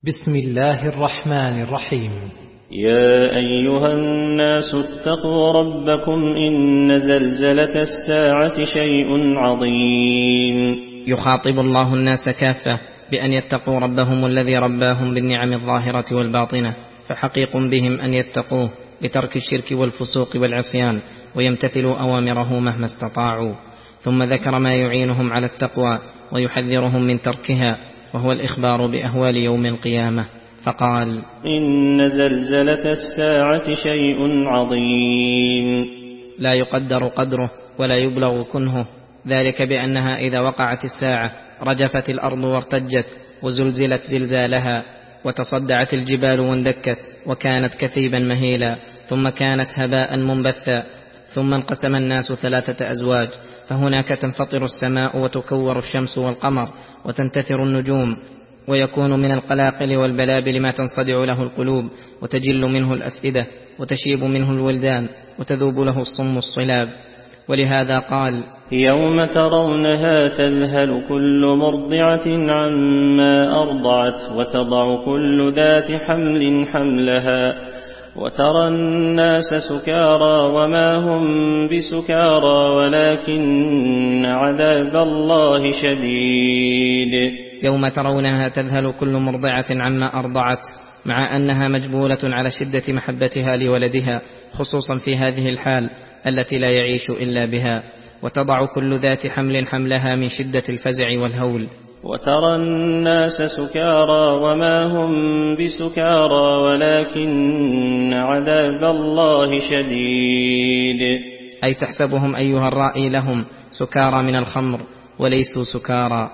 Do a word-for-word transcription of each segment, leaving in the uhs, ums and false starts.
بسم الله الرحمن الرحيم. يا أيها الناس اتقوا ربكم إن زلزلة الساعة شيء عظيم. يخاطب الله الناس كافة بأن يتقوا ربهم الذي رباهم بالنعم الظاهرة والباطنة، فحقيق بهم أن يتقوه بترك الشرك والفسوق والعصيان ويمتثلوا أوامره مهما استطاعوا. ثم ذكر ما يعينهم على التقوى ويحذرهم من تركها، وهو الإخبار بأهوال يوم القيامة، فقال: إن زلزلة الساعة شيء عظيم. لا يقدر قدره ولا يبلغ كنهه، ذلك بأنها إذا وقعت الساعة رجفت الأرض وارتجت وزلزلت زلزالها، وتصدعت الجبال واندكت وكانت كثيبا مهيلا، ثم كانت هباء منبثا، ثم انقسم الناس ثلاثة أزواج، فهناك تنفطر السماء وتكور الشمس والقمر وتنتثر النجوم، ويكون من القلاقل والبلابل ما تنصدع له القلوب وتجل منه الأفئدة وتشيب منه الولدان وتذوب له الصم الصلاب. ولهذا قال: يوم ترونها تذهل كل مرضعة عما أرضعت وتضع كل ذات حمل حملها وترى الناس سكارى وما هم بسكارى ولكن عذاب الله شديد. يوم ترونها تذهل كل مرضعة عما أرضعت، مع أنها مجبولة على شدة محبتها لولدها، خصوصا في هذه الحال التي لا يعيش إلا بها، وتضع كل ذات حمل حملها من شدة الفزع والهول. وترى الناس سكارى وما هم بسكارى ولكن عذاب الله شديد. أي تحسبهم أيها الرائي لهم سكارى من الخمر وليسوا سكارى،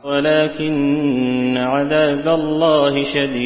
ولكن عذاب الله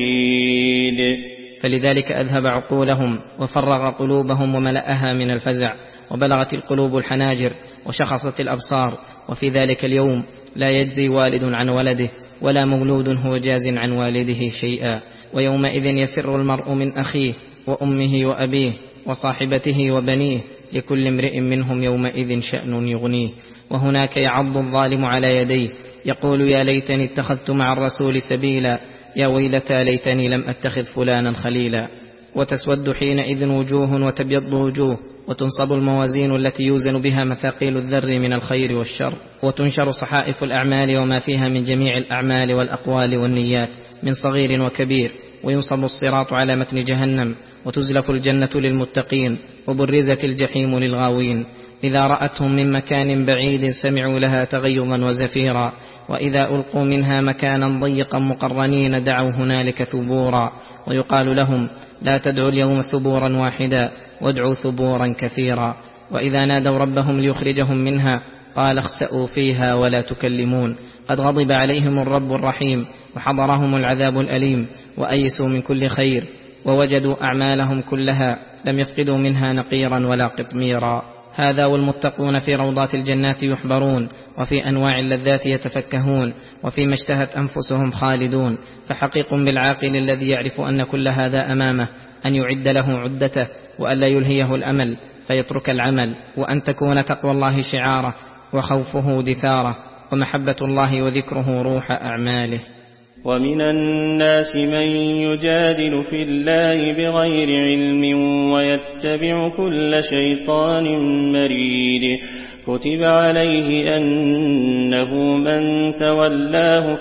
شديد. فلذلك أذهب عقولهم وفرغ قلوبهم وملأها من الفزع، وبلغت القلوب الحناجر وشخصت الأبصار. وفي ذلك اليوم لا يجزي والد عن ولده ولا مولود هو جاز عن والده شيئا، ويومئذ يفر المرء من أخيه وأمه وأبيه وصاحبته وبنيه، لكل امرئ منهم يومئذ شأن يغنيه. وهناك يعض الظالم على يديه يقول: يا ليتني اتخذت مع الرسول سبيلا، يا ويلتى ليتني لم أتخذ فلانا خليلا. وتسود حينئذ وجوه وتبيض وجوه، وتنصب الموازين التي يوزن بها مثاقيل الذر من الخير والشر، وتنشر صحائف الأعمال وما فيها من جميع الأعمال والأقوال والنيات من صغير وكبير، وينصب الصراط على متن جهنم، وتزلف الجنة للمتقين، وبرزت الجحيم للغاوين. إذا رأتهم من مكان بعيد سمعوا لها تغيظا وزفيرا، وإذا ألقوا منها مكانا ضيقا مقرنين دعوا هنالك ثبورا، ويقال لهم: لا تدعوا اليوم ثبورا واحدا وادعوا ثبورا كثيرا. وإذا نادوا ربهم ليخرجهم منها قال: اخسأوا فيها ولا تكلمون، قد غضب عليهم الرب الرحيم وحضرهم العذاب الأليم، وأيسوا من كل خير ووجدوا أعمالهم كلها لم يفقدوا منها نقيرا ولا قطميرا. هذا والمتقون في روضات الجنات يحبرون، وفي أنواع اللذات يتفكهون، وفيما اشتهت أنفسهم خالدون. فحقيق بالعاقل الذي يعرف أن كل هذا أمامه أن يعد له عدته، وأن لا يلهيه الأمل فيترك العمل، وأن تكون تقوى الله شعاره وخوفه دثاره، ومحبة الله وذكره روح أعماله. ومن الناس من يجادل في الله بغير علم ويتبع كل شيطان مريد، كتب عليه أنه من تولاه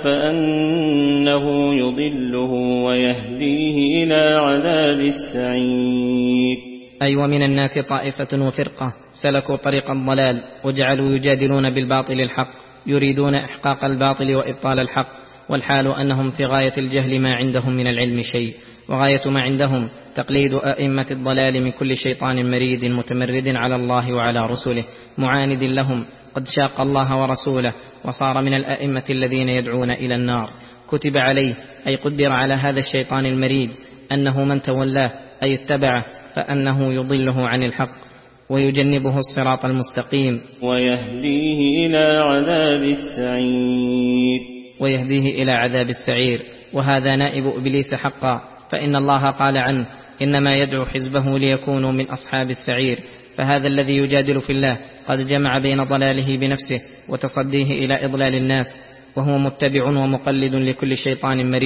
فأنه يضله ويهديه إلى عذاب السعير. أي ومن الناس طائفة وفرقة سلكوا طريق الضلال وجعلوا يجادلون بالباطل الحق، يريدون إحقاق الباطل وإبطال الحق، والحال أنهم في غاية الجهل ما عندهم من العلم شيء، وغاية ما عندهم تقليد أئمة الضلال من كل شيطان مريد متمرد على الله وعلى رسله معاند لهم، قد شاق الله ورسوله وصار من الأئمة الذين يدعون إلى النار. كتب عليه أي قدر على هذا الشيطان المريد أنه من تولاه أي اتبعه فأنه يضله عن الحق ويجنبه الصراط المستقيم، ويهديه إلى عذاب السعير ويهديه إلى عذاب السعير. وهذا نائب إبليس حقا، فإن الله قال عنه: إنما يدعو حزبه ليكونوا من أصحاب السعير. فهذا الذي يجادل في الله قد جمع بين ضلاله بنفسه وتصديه إلى إضلال الناس، وهو متبع ومقلد لكل شيطان مريد،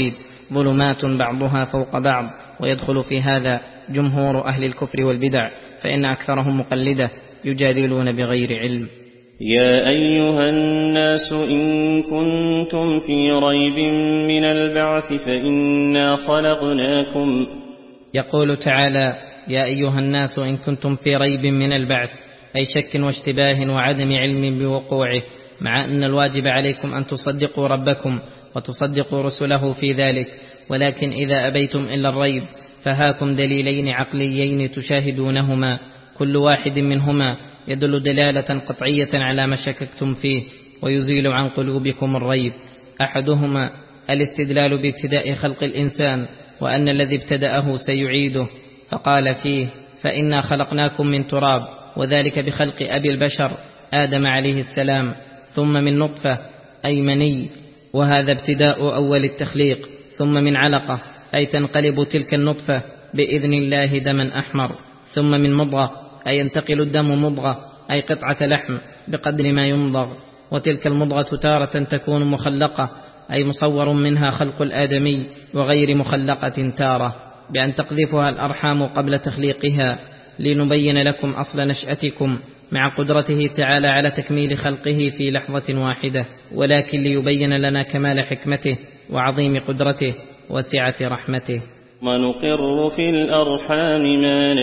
ظلمات بعضها فوق بعض، ويدخل في هذا جمهور أهل الكفر والبدع، فإن أكثرهم مقلدة يجادلون بغير علم. يا أيها الناس إن كنتم في ريب من البعث فإنا خلقناكم. يقول تعالى: يا أيها الناس إن كنتم في ريب من البعث، أي شك واشتباه وعدم علم بوقوعه، مع أن الواجب عليكم أن تصدقوا ربكم وتصدقوا رسله في ذلك، ولكن إذا أبيتم إلا الريب فهاكم دليلين عقليين تشاهدونهما، كل واحد منهما يدل دلالة قطعية على ما شككتم فيه ويزيل عن قلوبكم الريب. أحدهما الاستدلال بابتداء خلق الإنسان، وأن الذي ابتدأه سيعيده، فقال فيه: فإنا خلقناكم من تراب، وذلك بخلق أبي البشر آدم عليه السلام، ثم من نطفة أي مني، وهذا ابتداء أول التخليق، ثم من علقة أي تنقلب تلك النطفة بإذن الله دما أحمر، ثم من مضغة أي ينتقل الدم مضغة أي قطعة لحم بقدر ما يمضغ، وتلك المضغة تارة تكون مخلقة أي مصور منها خلق الآدمي، وغير مخلقة تارة بأن تقذفها الأرحام قبل تخليقها، لنبين لكم أصل نشأتكم مع قدرته تعالى على تكميل خلقه في لحظة واحدة، ولكن ليبين لنا كمال حكمته وعظيم قدرته وسعة رحمته. ونقر في الأرحام ما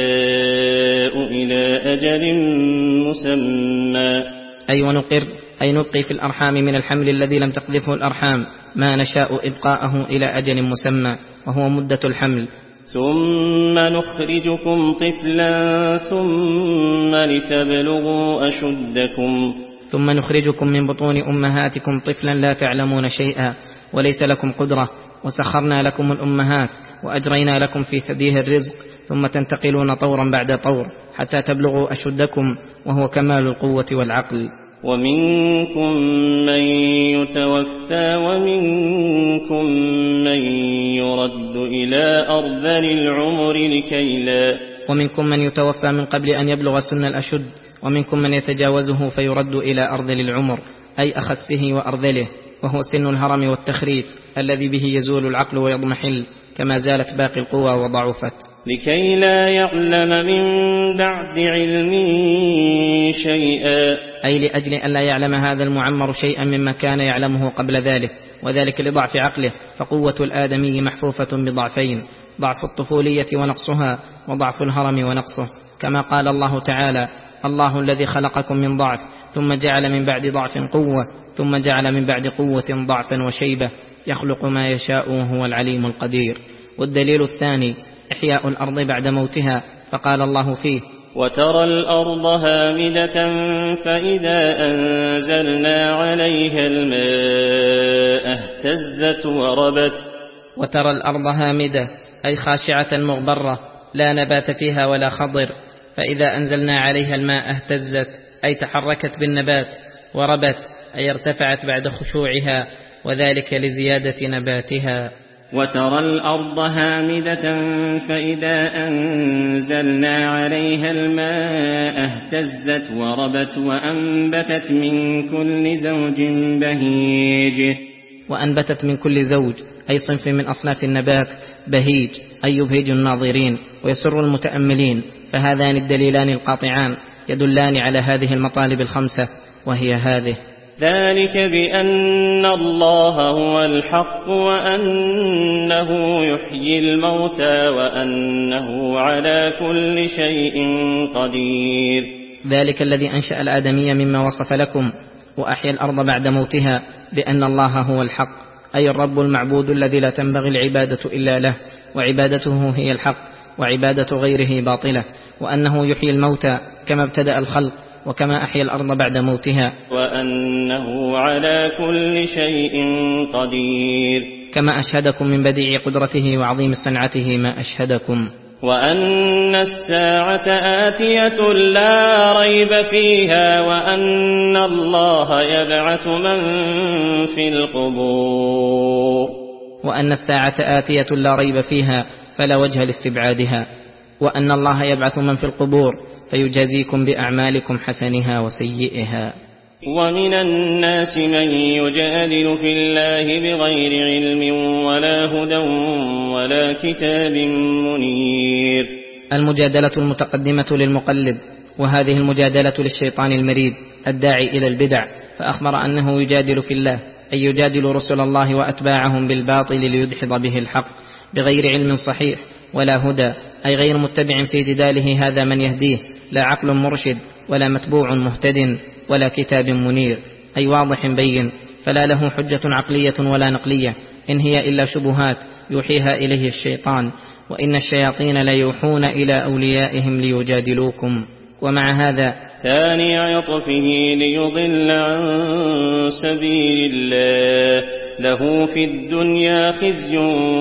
نشاء إلى أجل مسمى، أي ونقر أي نبقي في الأرحام من الحمل الذي لم تقذفه الأرحام ما نشاء إبقاءه إلى أجل مسمى، وهو مدة الحمل. ثم نخرجكم طفلا ثم لتبلغوا أشدكم، ثم نخرجكم من بطون أمهاتكم طفلا لا تعلمون شيئا وليس لكم قدرة، وسخرنا لكم الأمهات وأجرينا لكم في ثديه الرزق، ثم تنتقلون طورا بعد طور حتى تبلغوا أشدكم، وهو كمال القوة والعقل. ومنكم من يتوفى ومنكم من يرد إلى أرذل العمر لكي لا ومنكم من يتوفى من قبل أن يبلغ سن الأشد، ومنكم من يتجاوزه فيرد إلى أرذل العمر أي أخسه وأرذله، وهو سن الهرم والتخريف الذي به يزول العقل ويضمحل، كما زالت باقي القوى وضعفت، لكي لا يعلم من بعد علم شيئا، أي لأجل أن لا يعلم هذا المعمر شيئا مما كان يعلمه قبل ذلك، وذلك لضعف عقله، فقوة الآدمي محفوفة بضعفين: ضعف الطفولية ونقصها، وضعف الهرم ونقصه، كما قال الله تعالى: الله الذي خلقكم من ضعف ثم جعل من بعد ضعف قوة ثم جعل من بعد قوة ضعفا وشيبة، يخلق ما يشاء وهو العليم القدير. والدليل الثاني إحياء الأرض بعد موتها، فقال الله فيه: وترى الأرض هامدة فإذا أنزلنا عليها الماء اهتزت وربت. وترى الأرض هامدة أي خاشعة مغبرة لا نبات فيها ولا خضر، فإذا أنزلنا عليها الماء اهتزت أي تحركت بالنبات، وربت أي ارتفعت بعد خشوعها، وذلك لزيادة نباتها. وترى الأرض هامدة فإذا أنزلنا عليها الماء اهتزت وربت وأنبتت من كل زوج بهيج. وأنبتت من كل زوج أي صنف من أصناف النبات بهيج أي يبهج الناظرين ويسر المتأملين، فهذان الدليلان القاطعان يدلان على هذه المطالب الخمسة، وهي هذه: ذلك بأن الله هو الحق وأنه يحيي الموتى وأنه على كل شيء قدير. ذلك الذي أنشأ الآدمية مما وصف لكم، وأحيا الأرض بعد موتها، بأن الله هو الحق أي الرب المعبود الذي لا تنبغي العبادة إلا له، وعبادته هي الحق، وعبادة غيره باطلة، وأنه يحيي الموتى كما ابتدأ الخلق وكما أحيا الأرض بعد موتها، وأنه على كل شيء قدير، كما أشهدكم من بديع قدرته وعظيم صنعته ما أشهدكم. وأن الساعة آتية لا ريب فيها وأن الله يبعث من في القبور. وأن الساعة آتية لا ريب فيها فلا وجه لاستبعادها، وأن الله يبعث من في القبور فيجازيكم بأعمالكم حسنها وسيئها. ومن الناس من يجادل في الله بغير علم ولا هدى ولا كتاب منير. المجادلة المتقدمة للمقلد، وهذه المجادلة للشيطان المريد الداعي إلى البدع، فأخبر أنه يجادل في الله، أي يجادل رسل الله وأتباعهم بالباطل ليدحض به الحق بغير علم صحيح ولا هدى، أي غير متبع في جداله هذا من يهديه، لا عقل مرشد ولا متبوع مهتد ولا كتاب منير، أي واضح بين، فلا له حجة عقلية ولا نقلية، إن هي إلا شبهات يوحيها إليه الشيطان، وإن الشياطين ليوحون إلى أوليائهم ليجادلوكم. ومع هذا ثاني عطفه ليضل عن سبيل الله، له في الدنيا خزي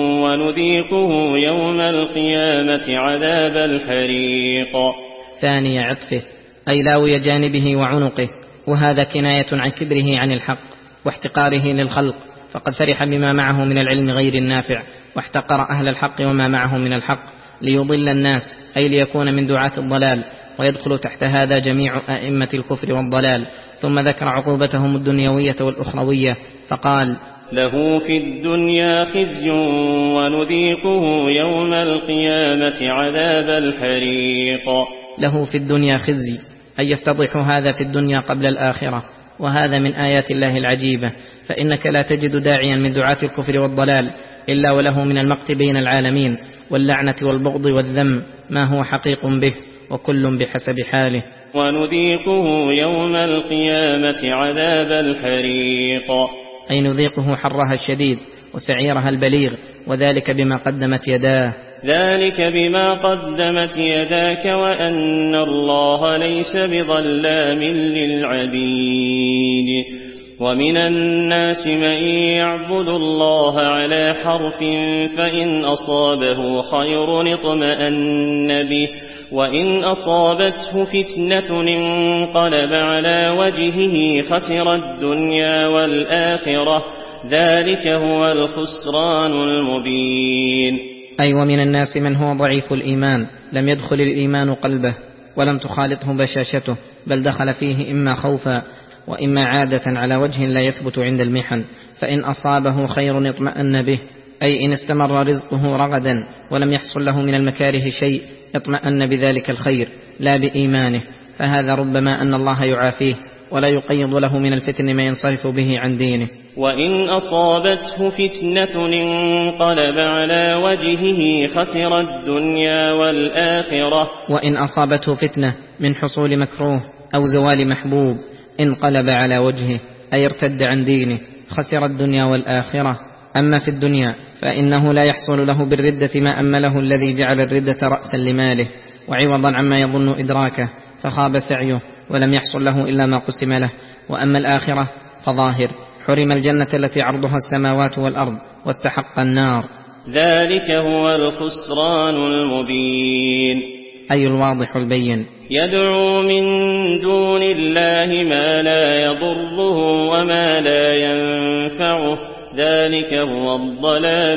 ونذيقه يوم القيامة عذاب الحريق. ثاني عطفه أي لاوي جانبه وعنقه، وهذا كناية عن كبره عن الحق واحتقاره للخلق، فقد فرح بما معه من العلم غير النافع، واحتقر أهل الحق وما معه من الحق، ليضل الناس أي ليكون من دعاة الضلال، ويدخل تحت هذا جميع أئمة الكفر والضلال. ثم ذكر عقوبتهم الدنيوية والأخروية فقال: له في الدنيا خزي ونذيقه يوم القيامة عذاب الحريق. له في الدنيا خزي أي يفتضح هذا في الدنيا قبل الآخرة، وهذا من آيات الله العجيبة، فإنك لا تجد داعيا من دعاة الكفر والضلال إلا وله من المقت بين العالمين واللعنة والبغض والذم ما هو حقيق به، وكل بحسب حاله. ونذيقه يوم القيامة عذاب الحريق، أي نذيقه حرها الشديد وسعيرها البليغ، وذلك بما قدمت يداه. ذلك بما قدمت يداك وأن الله ليس بظلام للعبيد. ومن الناس من يعبد الله على حرف، فإن أصابه خير اطمأن به، وإن أصابته فتنة انقلب على وجهه خسر الدنيا والآخرة، ذلك هو الخسران المبين. أي ومن الناس من هو ضعيف الإيمان، لم يدخل الإيمان قلبه ولم تخالطه بشاشته، بل دخل فيه إما خوفا وإما عادة على وجه لا يثبت عند المحن، فإن أصابه خير اطمأن به، أي إن استمر رزقه رغدا ولم يحصل له من المكاره شيء اطمأن بذلك الخير لا بإيمانه، فهذا ربما أن الله يعافيه ولا يقيض له من الفتن ما ينصرف به عن دينه. وإن أصابته فتنة انقلب على وجهه خسر الدنيا والآخرة. وإن أصابته فتنة من حصول مكروه أو زوال محبوب انقلب على وجهه، أي ارتد عن دينه، خسر الدنيا والآخرة. أما في الدنيا فإنه لا يحصل له بالردة ما أمله الذي جعل الردة رأسا لماله وعوضا عما يظن إدراكه، فخاب سعيه ولم يحصل له إلا ما قسم له. وأما الآخرة فظاهر، حرم الجنة التي عرضها السماوات والأرض واستحق النار. ذلك هو الخسران المبين، أي الواضح البين. يدعو من دون الله ما لا يضره وما لا ينفعه، ذلك هو الضلال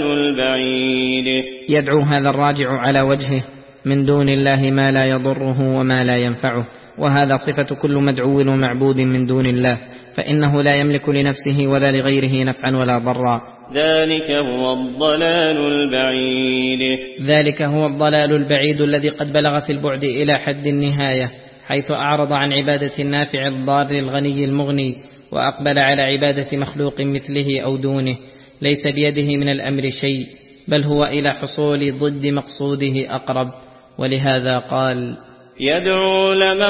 البعيد. يدعو هذا الراجع على وجهه من دون الله ما لا يضره وما لا ينفعه، وهذا صفة كل مدعو ومعبود من دون الله، فإنه لا يملك لنفسه ولا لغيره نفعا ولا ضرا. ذلك هو الضلال البعيد. ذلك هو الضلال البعيد الذي قد بلغ في البعد إلى حد النهاية، حيث أعرض عن عبادة النافع الضار الغني المغني، وأقبل على عبادة مخلوق مثله أو دونه، ليس بيده من الأمر شيء، بل هو إلى حصول ضد مقصوده أقرب. ولهذا قال: يدعو لمن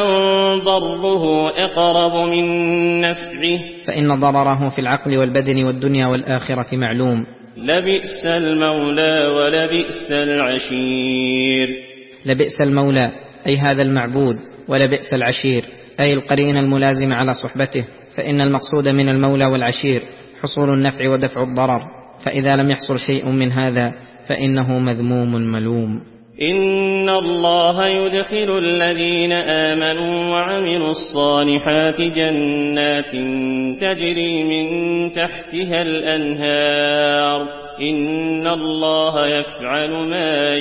ضره أقرب من نفعه، فإن ضرره في العقل والبدن والدنيا والآخرة معلوم. لبئس المولى ولبئس العشير. لبئس المولى أي هذا المعبود، ولبئس العشير أي القرين الملازم على صحبته، فإن المقصود من المولى والعشير حصول النفع ودفع الضرر، فإذا لم يحصل شيء من هذا فإنه مذموم ملوم. إن الله يدخل الذين آمنوا وعملوا الصالحات جنات تجري من تحتها الأنهار، إن الله يفعل ما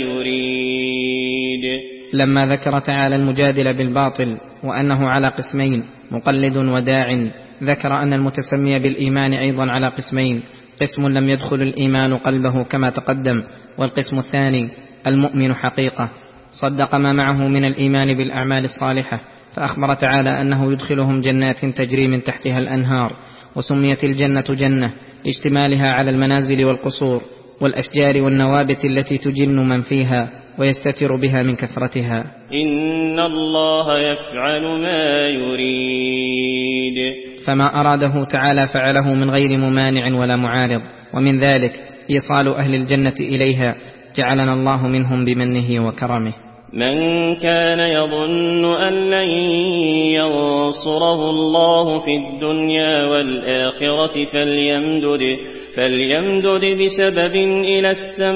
يريد. لما ذكر تعالى المجادل بالباطل وأنه على قسمين، مقلد وداع، ذكر أن المتسمي بالإيمان أيضا على قسمين، قسم لم يدخل الإيمان قلبه كما تقدم، والقسم الثاني المؤمن حقيقة صدق ما معه من الإيمان بالأعمال الصالحة، فأخبر تعالى أنه يدخلهم جنات تجري من تحتها الأنهار، وسميت الجنة جنة اشتمالها على المنازل والقصور والأشجار والنوابت التي تجن من فيها ويستتر بها من كثرتها. إن الله يفعل ما يريد. فما أراده تعالى فعله من غير ممانع ولا معارض، ومن ذلك إيصال أهل الجنة إليها، جعلنا الله منهم بمنه وكرمه. من كان يظن أن لن ينصره الله في الدنيا والآخرة فليمدد, فليمدد بسبب إلى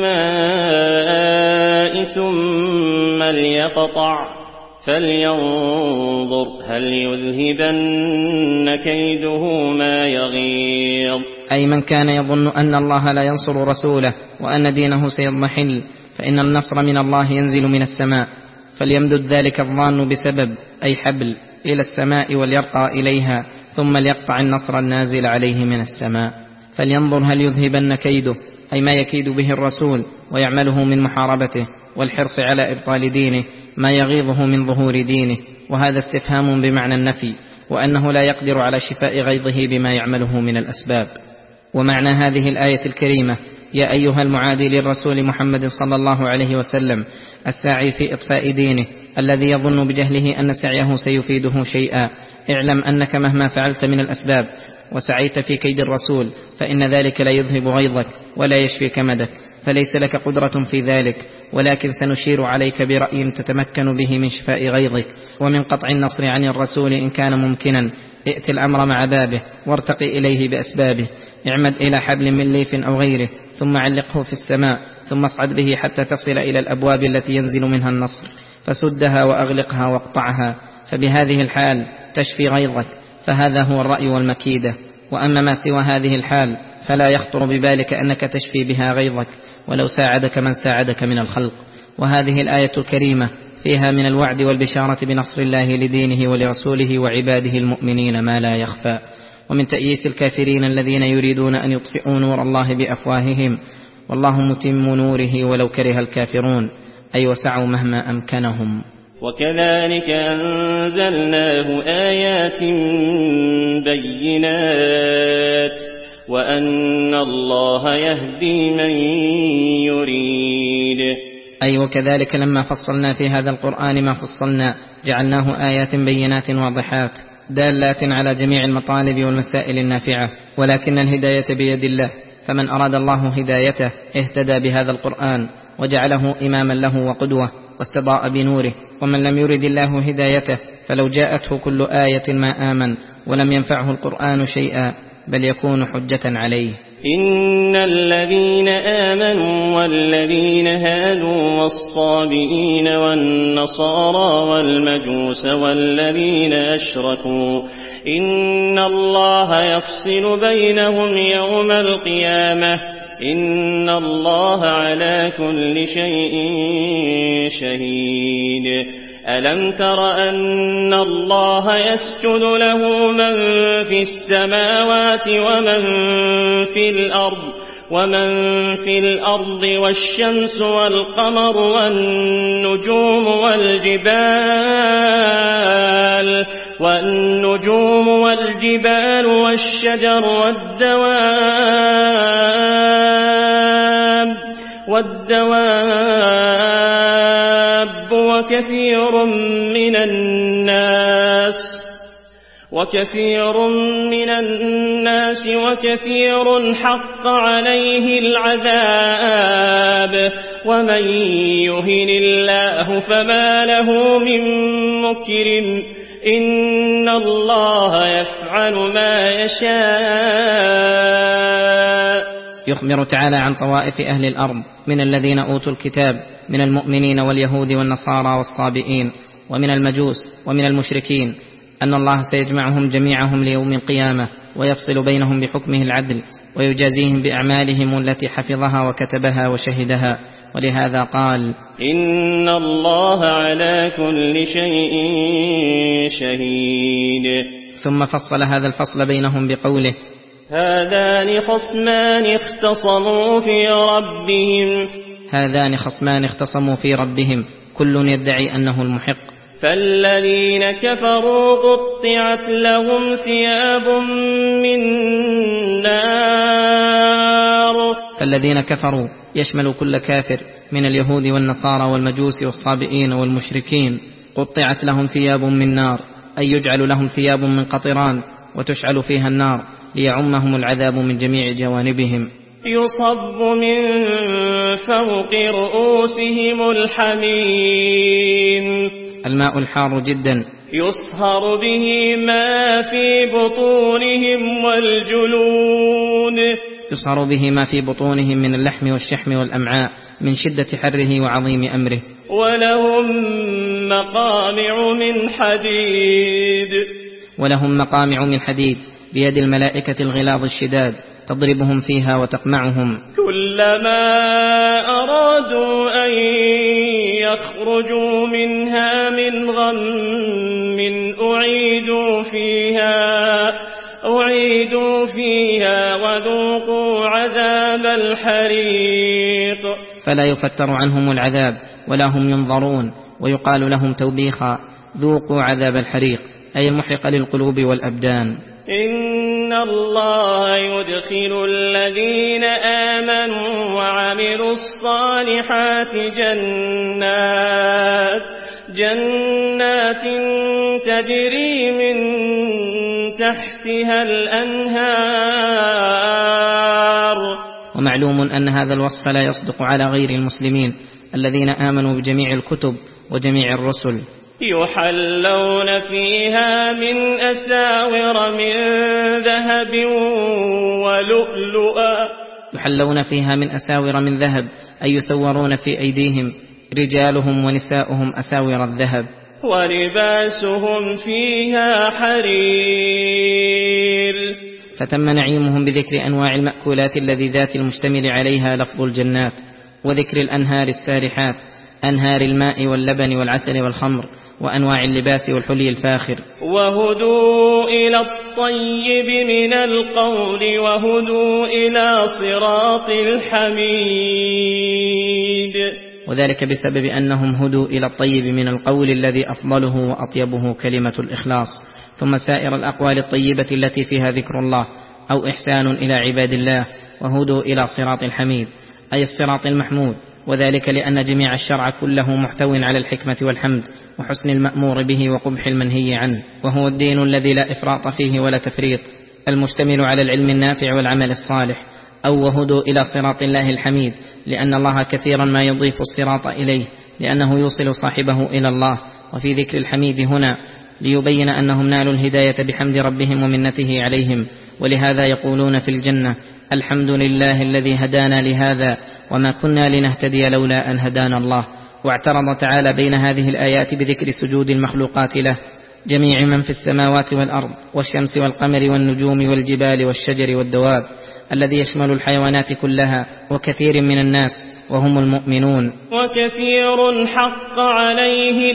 السماء ثم ليقطع فلينظر هل يذهبن كيده ما يغيظ. أي من كان يظن أن الله لا ينصر رسوله وأن دينه سيضمحل، فإن النصر من الله ينزل من السماء، فليمدد ذلك الظان بسبب أي حبل إلى السماء وليرقى إليها، ثم ليقطع النصر النازل عليه من السماء. فلينظر هل يذهبن كيده، أي ما يكيد به الرسول ويعمله من محاربته والحرص على إبطال دينه، ما يغيظه من ظهور دينه، وهذا استفهام بمعنى النفي، وأنه لا يقدر على شفاء غيظه بما يعمله من الأسباب. ومعنى هذه الآية الكريمة: يا أيها المعادي للرسول محمد صلى الله عليه وسلم الساعي في إطفاء دينه، الذي يظن بجهله أن سعيه سيفيده شيئا، اعلم أنك مهما فعلت من الأسباب وسعيت في كيد الرسول فإن ذلك لا يذهب غيظك ولا يشفي كمدك، فليس لك قدرة في ذلك، ولكن سنشير عليك برأي تتمكن به من شفاء غيظك ومن قطع النصر عن الرسول إن كان ممكنا. ائت الأمر مع بابه وارتقي إليه بأسبابه، اعمد إلى حبل من ليف أو غيره ثم علقه في السماء، ثم اصعد به حتى تصل إلى الأبواب التي ينزل منها النصر، فسدها وأغلقها واقطعها، فبهذه الحال تشفي غيظك، فهذا هو الرأي والمكيدة. وأما ما سوى هذه الحال فلا يخطر ببالك أنك تشفي بها غيظك ولو ساعدك من ساعدك من الخلق. وهذه الآية الكريمة فيها من الوعد والبشارة بنصر الله لدينه ولرسوله وعباده المؤمنين ما لا يخفى، ومن تأييس الكافرين الذين يريدون أن يطفئوا نور الله بأفواههم، والله متم نوره ولو كره الكافرون، أي وسعوا مهما أمكنهم. وكذلك أنزلناه آيات بينات وأن الله يهدي من يريد. أي وكذلك لما فصلنا في هذا القرآن ما فصلنا جعلناه آيات بينات واضحات دالات على جميع المطالب والمسائل النافعة، ولكن الهداية بيد الله، فمن أراد الله هدايته اهتدى بهذا القرآن وجعله إماما له وقدوة واستضاء بنوره، ومن لم يرد الله هدايته فلو جاءته كل آية ما آمن ولم ينفعه القرآن شيئا، بل يكون حجة عليه. إن الذين آمنوا والذين هادوا والصابئين والنصارى والمجوس والذين أشركوا إن الله يفصل بينهم يوم القيامة إن الله على كل شيء شهيد. ألم تر أن الله يسجد له من في السماوات ومن في الأرض ومن في الأرض والشمس والقمر والنجوم والجبال والنجوم والجبال والشجر والدواب والدواب وكثير من الناس وكثير من الناس وكثير حق عليه العذاب ومن يهن الله فما له من مكرم إن الله يفعل ما يشاء. يخبر تعالى عن طوائف أهل الأرض من الذين أوتوا الكتاب من المؤمنين واليهود والنصارى والصابئين ومن المجوس ومن المشركين أن الله سيجمعهم جميعهم ليوم القيامة ويفصل بينهم بحكمه العدل ويجازيهم بأعمالهم التي حفظها وكتبها وشهدها، ولهذا قال إن الله على كل شيء شهيد. ثم فصل هذا الفصل بينهم بقوله هذان خصمان اختصموا في ربهم هذان خصمان اختصموا في ربهم كل يدعي أنه المحق. فالذين كفروا قطعت لهم ثياب من نار. فالذين كفروا يشمل كل كافر من اليهود والنصارى والمجوس والصابئين والمشركين. قطعت لهم ثياب من نار، أي يجعل لهم ثياب من قطران وتشعل فيها النار ليعمهم العذاب من جميع جوانبهم. يصب من فوق رؤوسهم الحميم، الماء الحار جدا، يصهر به ما في بطونهم والجلود. يصهر به ما في بطونهم من اللحم والشحم والأمعاء من شدة حره وعظيم أمره. ولهم مقامع من حديد، ولهم مقامع من حديد بيد الملائكة الغلاظ الشداد تضربهم فيها وتقمعهم. كلما أرادوا أن يخرجوا منها من غم أعيدوا فيها أعيدوا فيها وذوقوا عذاب الحريق. فلا يفتر عنهم العذاب ولا هم ينظرون، ويقال لهم توبيخا: ذوقوا عذاب الحريق، أي المحرق للقلوب والأبدان. إن الله يدخل الذين آمنوا وعملوا الصالحات جنات جنات تجري من تحتها الأنهار. ومعلوم أن هذا الوصف لا يصدق على غير المسلمين الذين آمنوا بجميع الكتب وجميع الرسل. يحلون فيها من أساور من ذهب ولؤلؤا. يحلون فيها من أساور من ذهب، أي يسورون في أيديهم رجالهم ونساؤهم أساور الذهب. ولباسهم فيها حرير. فتم نعيمهم بذكر أنواع المأكولات اللذيذات المشتمل عليها لفظ الجنات، وذكر الأنهار السارحات، أنهار الماء واللبن والعسل والخمر، وأنواع اللباس والحلي الفاخر. وهدوا إلى الطيب من القول وهدوا إلى صراط الحميد. وذلك بسبب أنهم هدوا إلى الطيب من القول الذي أفضله وأطيبه كلمة الإخلاص، ثم سائر الأقوال الطيبة التي فيها ذكر الله أو إحسان إلى عباد الله. وهدوا إلى صراط الحميد، أي الصراط المحمود، وذلك لأن جميع الشرع كله محتو على الحكمة والحمد وحسن المأمور به وقبح المنهي عنه، وهو الدين الذي لا إفراط فيه ولا تفريط، المشتمل على العلم النافع والعمل الصالح. أو وهدوا إلى صراط الله الحميد، لأن الله كثيرا ما يضيف الصراط إليه لأنه يوصل صاحبه إلى الله. وفي ذكر الحميد هنا ليبين أنهم نالوا الهداية بحمد ربهم ومنته عليهم، ولهذا يقولون في الجنة: الحمد لله الذي هدانا لهذا وما كنا لنهتدي لولا أن هدانا الله. واعترض تعالى بين هذه الآيات بذكر سجود المخلوقات له، جميع من في السماوات والأرض والشمس والقمر والنجوم والجبال والشجر والدواب، الذي يشمل الحيوانات كلها وكثير من الناس وهم المؤمنون. وكثير حق عليه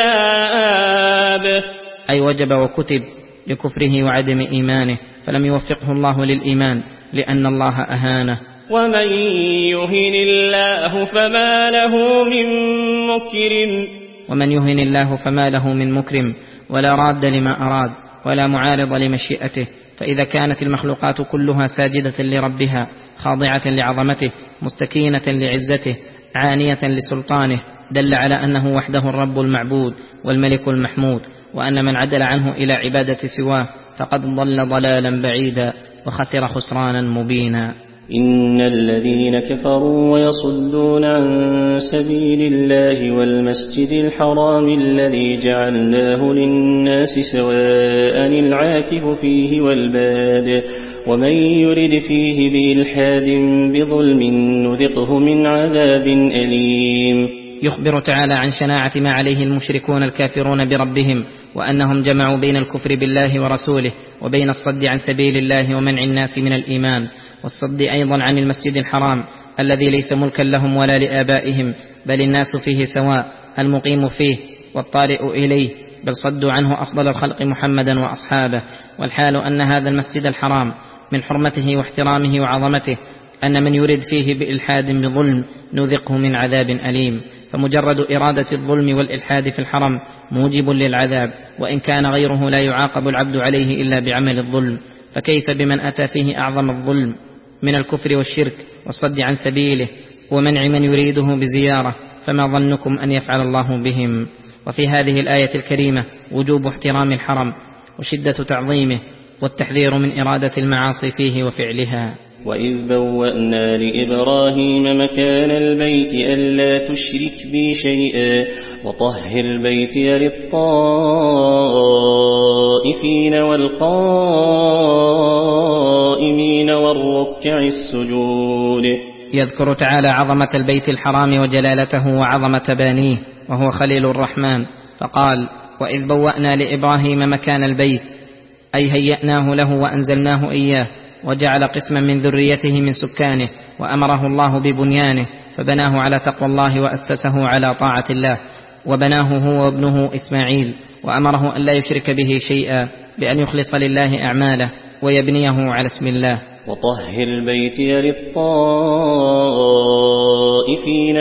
العذاب، أي وجب وكتب لكفره وعدم إيمانه، فلم يوفقه الله للإيمان لأن الله أهانه. ومن يهن الله فما له من مكرم ومن يهن الله فما له من مكرم، ولا راد لما أراد ولا معارض لمشيئته. فإذا كانت المخلوقات كلها ساجدة لربها خاضعة لعظمته مستكينة لعزته عانية لسلطانه، دل على أنه وحده الرب المعبود والملك المحمود، وأن من عدل عنه إلى عبادة سواه فقد ضل ضلالا بعيدا وخسر خسرانا مبينا. إن الذين كفروا ويصدون عن سبيل الله والمسجد الحرام الذي جعلناه للناس سواء العاكف فيه والباد ومن يرد فيه بإلحاد بظلم نذقه من عذاب أليم. يخبر تعالى عن شناعة ما عليه المشركون الكافرون بربهم، وأنهم جمعوا بين الكفر بالله ورسوله وبين الصد عن سبيل الله ومنع الناس من الإيمان، والصد أيضا عن المسجد الحرام الذي ليس ملكا لهم ولا لآبائهم، بل الناس فيه سواء، المقيم فيه والطارئ إليه، بل صدوا عنه أفضل الخلق محمدا وأصحابه. والحال أن هذا المسجد الحرام من حرمته واحترامه وعظمته أن من يرد فيه بإلحاد بظلم نذقه من عذاب أليم، فمجرد إرادة الظلم والإلحاد في الحرم موجب للعذاب، وإن كان غيره لا يعاقب العبد عليه إلا بعمل الظلم، فكيف بمن أتى فيه أعظم الظلم من الكفر والشرك والصد عن سبيله ومنع من يريده بزيارة؟ فما ظنكم أن يفعل الله بهم؟ وفي هذه الآية الكريمة وجوب احترام الحرم وشدة تعظيمه والتحذير من إرادة المعاصي فيه وفعلها. وإذ بوأنا لإبراهيم مكان البيت ألا تشرك بي شيئا وطهر بيتي للطائفين والقائمين والركع السجود. يذكر تعالى عظمة البيت الحرام وجلالته وعظمة بانيه، وهو خليل الرحمن، فقال: وإذ بوأنا لإبراهيم مكان البيت، أي هيأناه له وأنزلناه إياه، وجعل قسما من ذريته من سكانه، وأمره الله ببنيانه فبناه على تقوى الله وأسسه على طاعة الله، وبناه هو وابنه إسماعيل، وأمره أن لا يشرك به شيئا بأن يخلص لله أعماله ويبنيه على اسم الله. وطهر بيتي للطائفين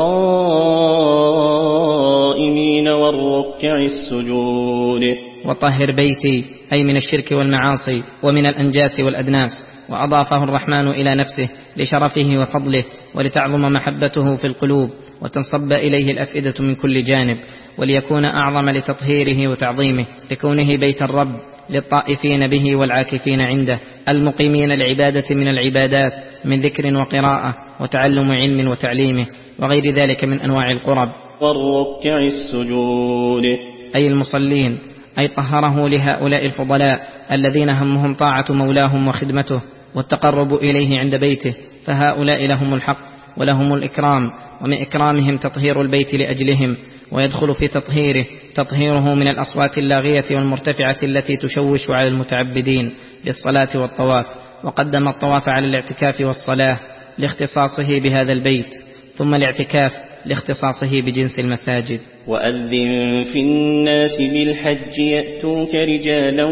والقائمين والركع السجود. وطهر بيتي أي من الشرك والمعاصي ومن الأنجاس والأدناس، وأضافه الرحمن إلى نفسه لشرفه وفضله ولتعظم محبته في القلوب وتنصب إليه الأفئدة من كل جانب، وليكون أعظم لتطهيره وتعظيمه لكونه بيت الرب للطائفين به والعاكفين عنده المقيمين العبادة من العبادات من ذكر وقراءة وتعلم علم وتعليمه وغير ذلك من أنواع القرب. والركع السجود أي المصلين، أي طهره لهؤلاء الفضلاء الذين همهم طاعة مولاهم وخدمته والتقرب إليه عند بيته، فهؤلاء لهم الحق ولهم الإكرام، ومن إكرامهم تطهير البيت لأجلهم، ويدخل في تطهيره تطهيره من الأصوات اللاغية والمرتفعة التي تشوش على المتعبدين بالصلاة والطواف. وقدم الطواف على الاعتكاف والصلاة لاختصاصه بهذا البيت، ثم الاعتكاف لاختصاصه بجنس المساجد. وأذن في الناس بالحج يأتوك رجالا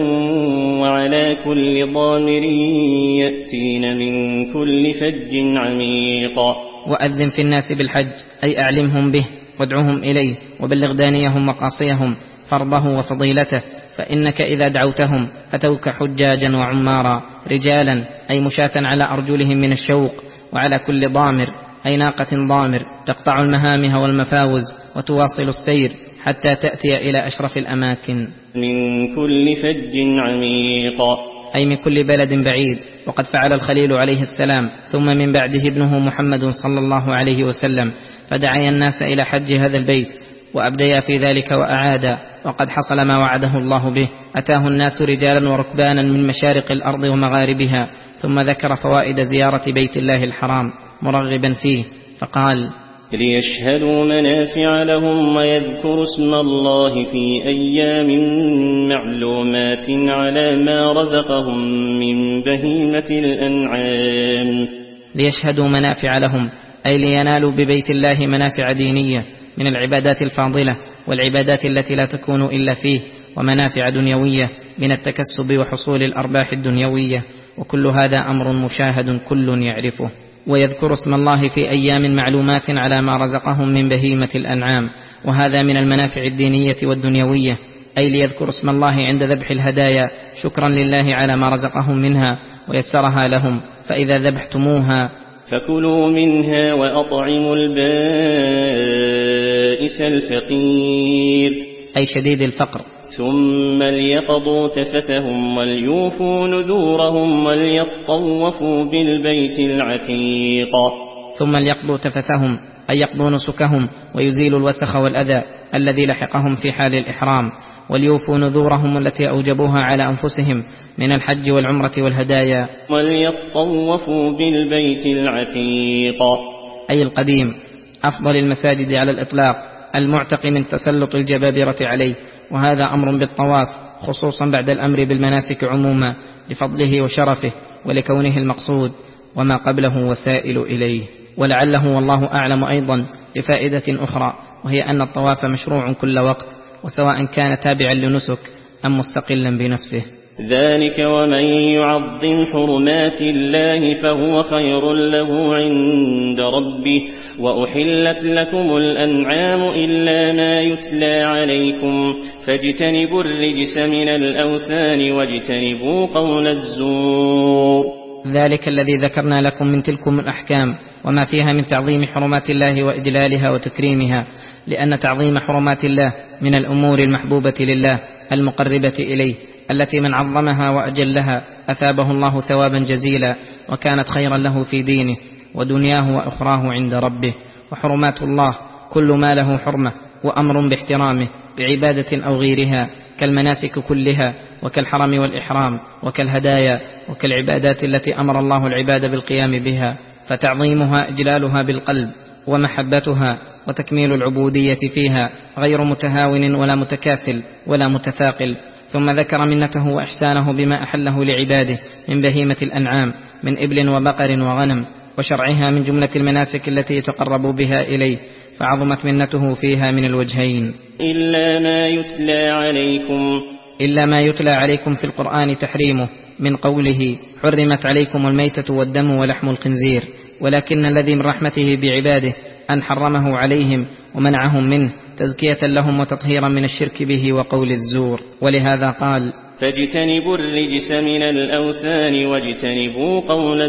وعلى كل ضامر يأتين من كل فج عميق. وأذن في الناس بالحج أي أعلمهم به وادعوهم إليه وبلغ دانيهم وقاصيهم فرضه وفضيلته، فإنك إذا دعوتهم أتوك حجاجا وعمارا، رجالا أي مشاة على أرجلهم من الشوق، وعلى كل ضامر أي ناقة ضامر تقطع المهامه والمفاوز وتواصل السير حتى تأتي إلى أشرف الأماكن. من كل فج عميق أي من كل بلد بعيد، وقد فعل الخليل عليه السلام ثم من بعده ابنه محمد صلى الله عليه وسلم، فدعا الناس إلى حج هذا البيت وأبديا في ذلك وأعادا، وقد حصل ما وعده الله به. أتاه الناس رجالا وركبانا من مشارق الأرض ومغاربها، ثم ذكر فوائد زيارة بيت الله الحرام مرغبا فيه فقال: ليشهدوا منافع لهم ويذكروا اسم الله في أيام معلومات على ما رزقهم من بهيمة الأنعام. ليشهدوا منافع لهم أي لينالوا ببيت الله منافع دينية من العبادات الفاضلة والعبادات التي لا تكون إلا فيه، ومنافع دنيوية من التكسب وحصول الأرباح الدنيوية، وكل هذا أمر مشاهد كل يعرفه. ويذكر اسم الله في أيام معلومات على ما رزقهم من بهيمة الأنعام، وهذا من المنافع الدينية والدنيوية، أي ليذكر اسم الله عند ذبح الهدايا شكرا لله على ما رزقهم منها ويسرها لهم، فإذا ذبحتموها فكلوا منها وأطعموا البائس الفقير أي شديد الفقر، ثم ليقضوا تفتهم وليوفوا نذورهم وليطوفوا بالبيت العتيق. ثم ليقضوا تفتهم أي يقضوا نسكهم ويزيلوا الوسخ والأذى الذي لحقهم في حال الإحرام، وليوفوا نذورهم التي أوجبوها على أنفسهم من الحج والعمرة والهدايا، وليطوفوا بالبيت العتيق أي القديم أفضل المساجد على الإطلاق المعتق من تسلط الجبابرة عليه، وهذا أمر بالطواف خصوصا بعد الأمر بالمناسك عموما لفضله وشرفه ولكونه المقصود وما قبله وسائل إليه. ولعله والله أعلم أيضا لفائدة أخرى، وهي أن الطواف مشروع كل وقت، وسواء كان تابعا لنسك أم مستقلا بنفسه. ذلك ومن يعظم حرمات الله فهو خير له عند ربه وأحلت لكم الأنعام إلا ما يتلى عليكم فاجتنبوا الرجس من الأوثان واجتنبوا قول الزور. ذلك الذي ذكرنا لكم من تلكم الأحكام وما فيها من تعظيم حرمات الله وإجلالها وتكريمها، لأن تعظيم حرمات الله من الأمور المحبوبة لله المقربة إليه، التي من عظمها وأجلها أثابه الله ثوابا جزيلا وكانت خيرا له في دينه ودنياه وأخراه عند ربه. وحرمات الله كل ما له حرمة وأمر باحترامه بعبادة أو غيرها، كالمناسك كلها وكالحرم والإحرام وكالهدايا وكالعبادات التي أمر الله العباد بالقيام بها، فتعظيمها إجلالها بالقلب ومحبتها وتكميل العبودية فيها غير متهاون ولا متكاسل ولا متثاقل. ثم ذكر منته وإحسانه بما أحله لعباده من بهيمة الأنعام من إبل وبقر وغنم وشرعها من جملة المناسك التي يتقرب بها إليه، فعظمت منته فيها من الوجهين. إلا ما يتلى عليكم إلا ما يتلى عليكم في القرآن تحريمه، من قوله حرمت عليكم الميتة والدم ولحم الخنزير، ولكن الذي من رحمته بعباده أن حرمه عليهم ومنعهم منه تزكية لهم وتطهيرا من الشرك به وقول الزور. ولهذا قال فاجتنبوا الرجس من الأوثان واجتنبوا قول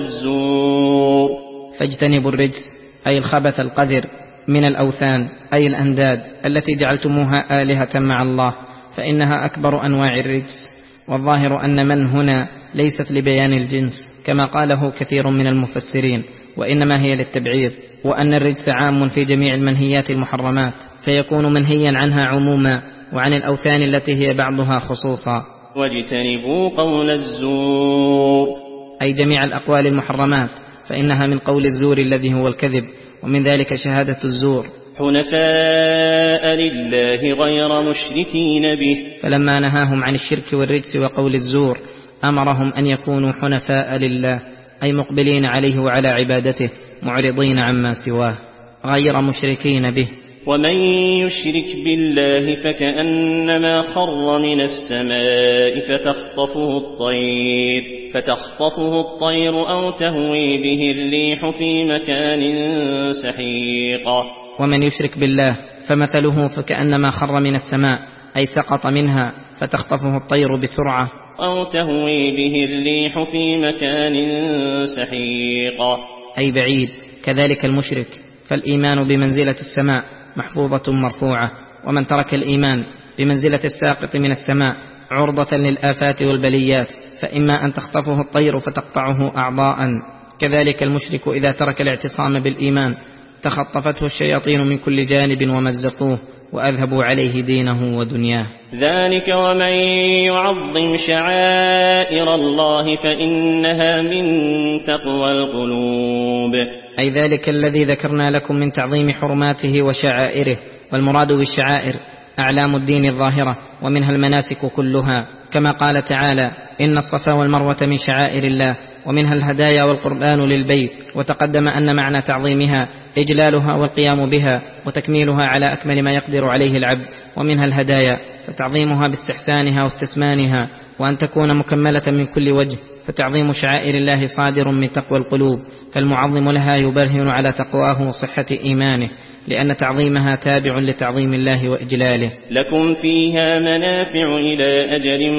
الزور. فاجتنبوا الرجس أي الخبث القذر من الأوثان أي الأنداد التي جعلتموها آلهة مع الله، فإنها أكبر أنواع الرجس. والظاهر أن من هنا ليست لبيان الجنس كما قاله كثير من المفسرين، وإنما هي للتبعيض، وأن الرجس عام في جميع المنهيات المحرمات، فيكون منهيا عنها عموما وعن الأوثان التي هي بعضها خصوصا. واجتنبوا قول الزور أي جميع الأقوال المحرمات، فإنها من قول الزور الذي هو الكذب، ومن ذلك شهادة الزور. حنفاء لله غير مشركين به، فلما نهاهم عن الشرك والرجس وقول الزور أمرهم أن يكونوا حنفاء لله، أي مقبلين عليه وعلى عبادته معرضين عما سواه غير مشركين به. ومن يشرك بالله فكأنما خر من السماء فتخطفه الطير فتخطفه الطير أو تهوي به الريح في مكان سحيق. ومن يشرك بالله فمثله فكأنما خر من السماء، أي سقط منها فتخطفه الطير بسرعة أو تهوي به الريح في مكان سحيق، أي بعيد. كذلك المشرك، فالإيمان بمنزلة السماء محفوظة مرفوعة، ومن ترك الإيمان بمنزلة الساقط من السماء عرضة للآفات والبليات، فإما أن تخطفه الطير فتقطعه أعضاء. كذلك المشرك إذا ترك الاعتصام بالإيمان تخطفته الشياطين من كل جانب ومزقوه وأذهبوا عليه دينه ودنياه. ذلك ومن يعظم شعائر الله فإنها من تقوى القلوب. أي ذلك الذي ذكرنا لكم من تعظيم حرماته وشعائره، والمراد بالشعائر أعلام الدين الظاهرة، ومنها المناسك كلها، كما قال تعالى إن الصفا والمروة من شعائر الله، ومنها الهدايا والقربان للبيت. وتقدم أن معنى تعظيمها إجلالها والقيام بها وتكميلها على أكمل ما يقدر عليه العبد. ومنها الهدايا فتعظيمها باستحسانها واستسمانها، وأن تكون مكملة من كل وجه، فتعظيم شعائر الله صادر من تقوى القلوب، فالمعظم لها يبرهن على تقواه وصحة إيمانه، لأن تعظيمها تابع لتعظيم الله وإجلاله. لكم فيها منافع إلى أجل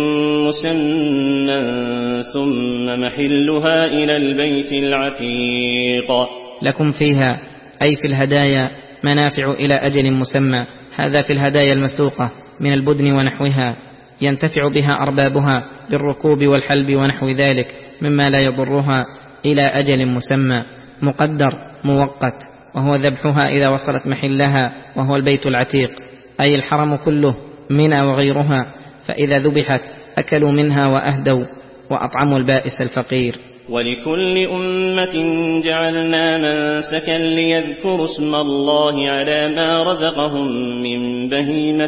مسمى ثم محلها إلى البيت العتيق. لكم فيها أي في الهدايا منافع إلى أجل مسمى، هذا في الهدايا المسوقة من البدن ونحوها، ينتفع بها أربابها بالركوب والحلب ونحو ذلك مما لا يضرها إلى أجل مسمى مقدر موقت، وهو ذبحها إذا وصلت محلها وهو البيت العتيق، أي الحرم كله منى وغيرها، فإذا ذبحت أكلوا منها وأهدوا وأطعموا البائس الفقير. ولكل أمة جعلنا منسكا ليذكروا اسم الله على ما رزقهم من بهيمة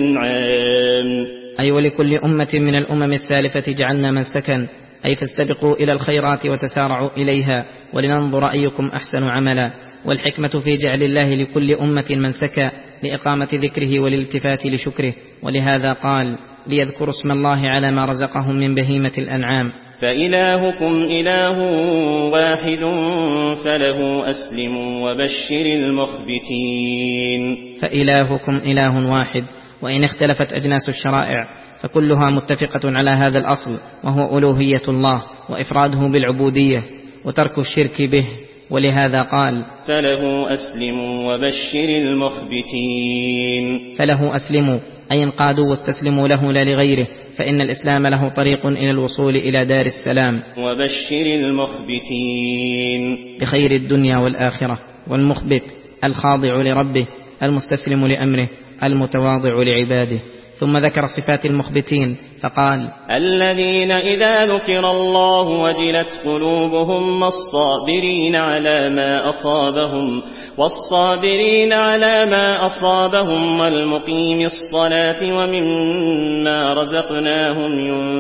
الأنعام. أي ولكل أمة من الأمم السالفة جعلنا منسكا، أي فاستبقوا إلى الخيرات وتسارعوا إليها ولننظر أيكم أحسن عملا. والحكمة في جعل الله لكل أمة منسكا لإقامة ذكره والالتفات لشكره، ولهذا قال ليذكروا اسم الله على ما رزقهم من بهيمة الأنعام. فإلهكم إله واحد فله أسلموا وبشر المخبتين. فإلهكم إله واحد، وإن اختلفت أجناس الشرائع فكلها متفقة على هذا الأصل، وهو ألوهية الله وإفراده بالعبودية وترك الشرك به. ولهذا قال: فله أسلموا وبشر المخبتين. فله أسلموا أي انقادوا واستسلموا له لا لغيره، فإن الإسلام له طريق إلى الوصول إلى دار السلام. وبشر المخبتين بخير الدنيا والآخرة. والمخبت الخاضع لربه، المستسلم لأمره، المتواضع لعباده. ثم ذكر صفات المخبتين فقال: الذين إذا ذكر الله وجلت قلوبهم والصابرين على ما أصابهم والصابرين على ما أصابهم والمقيم الصلاة ومما رزقناهم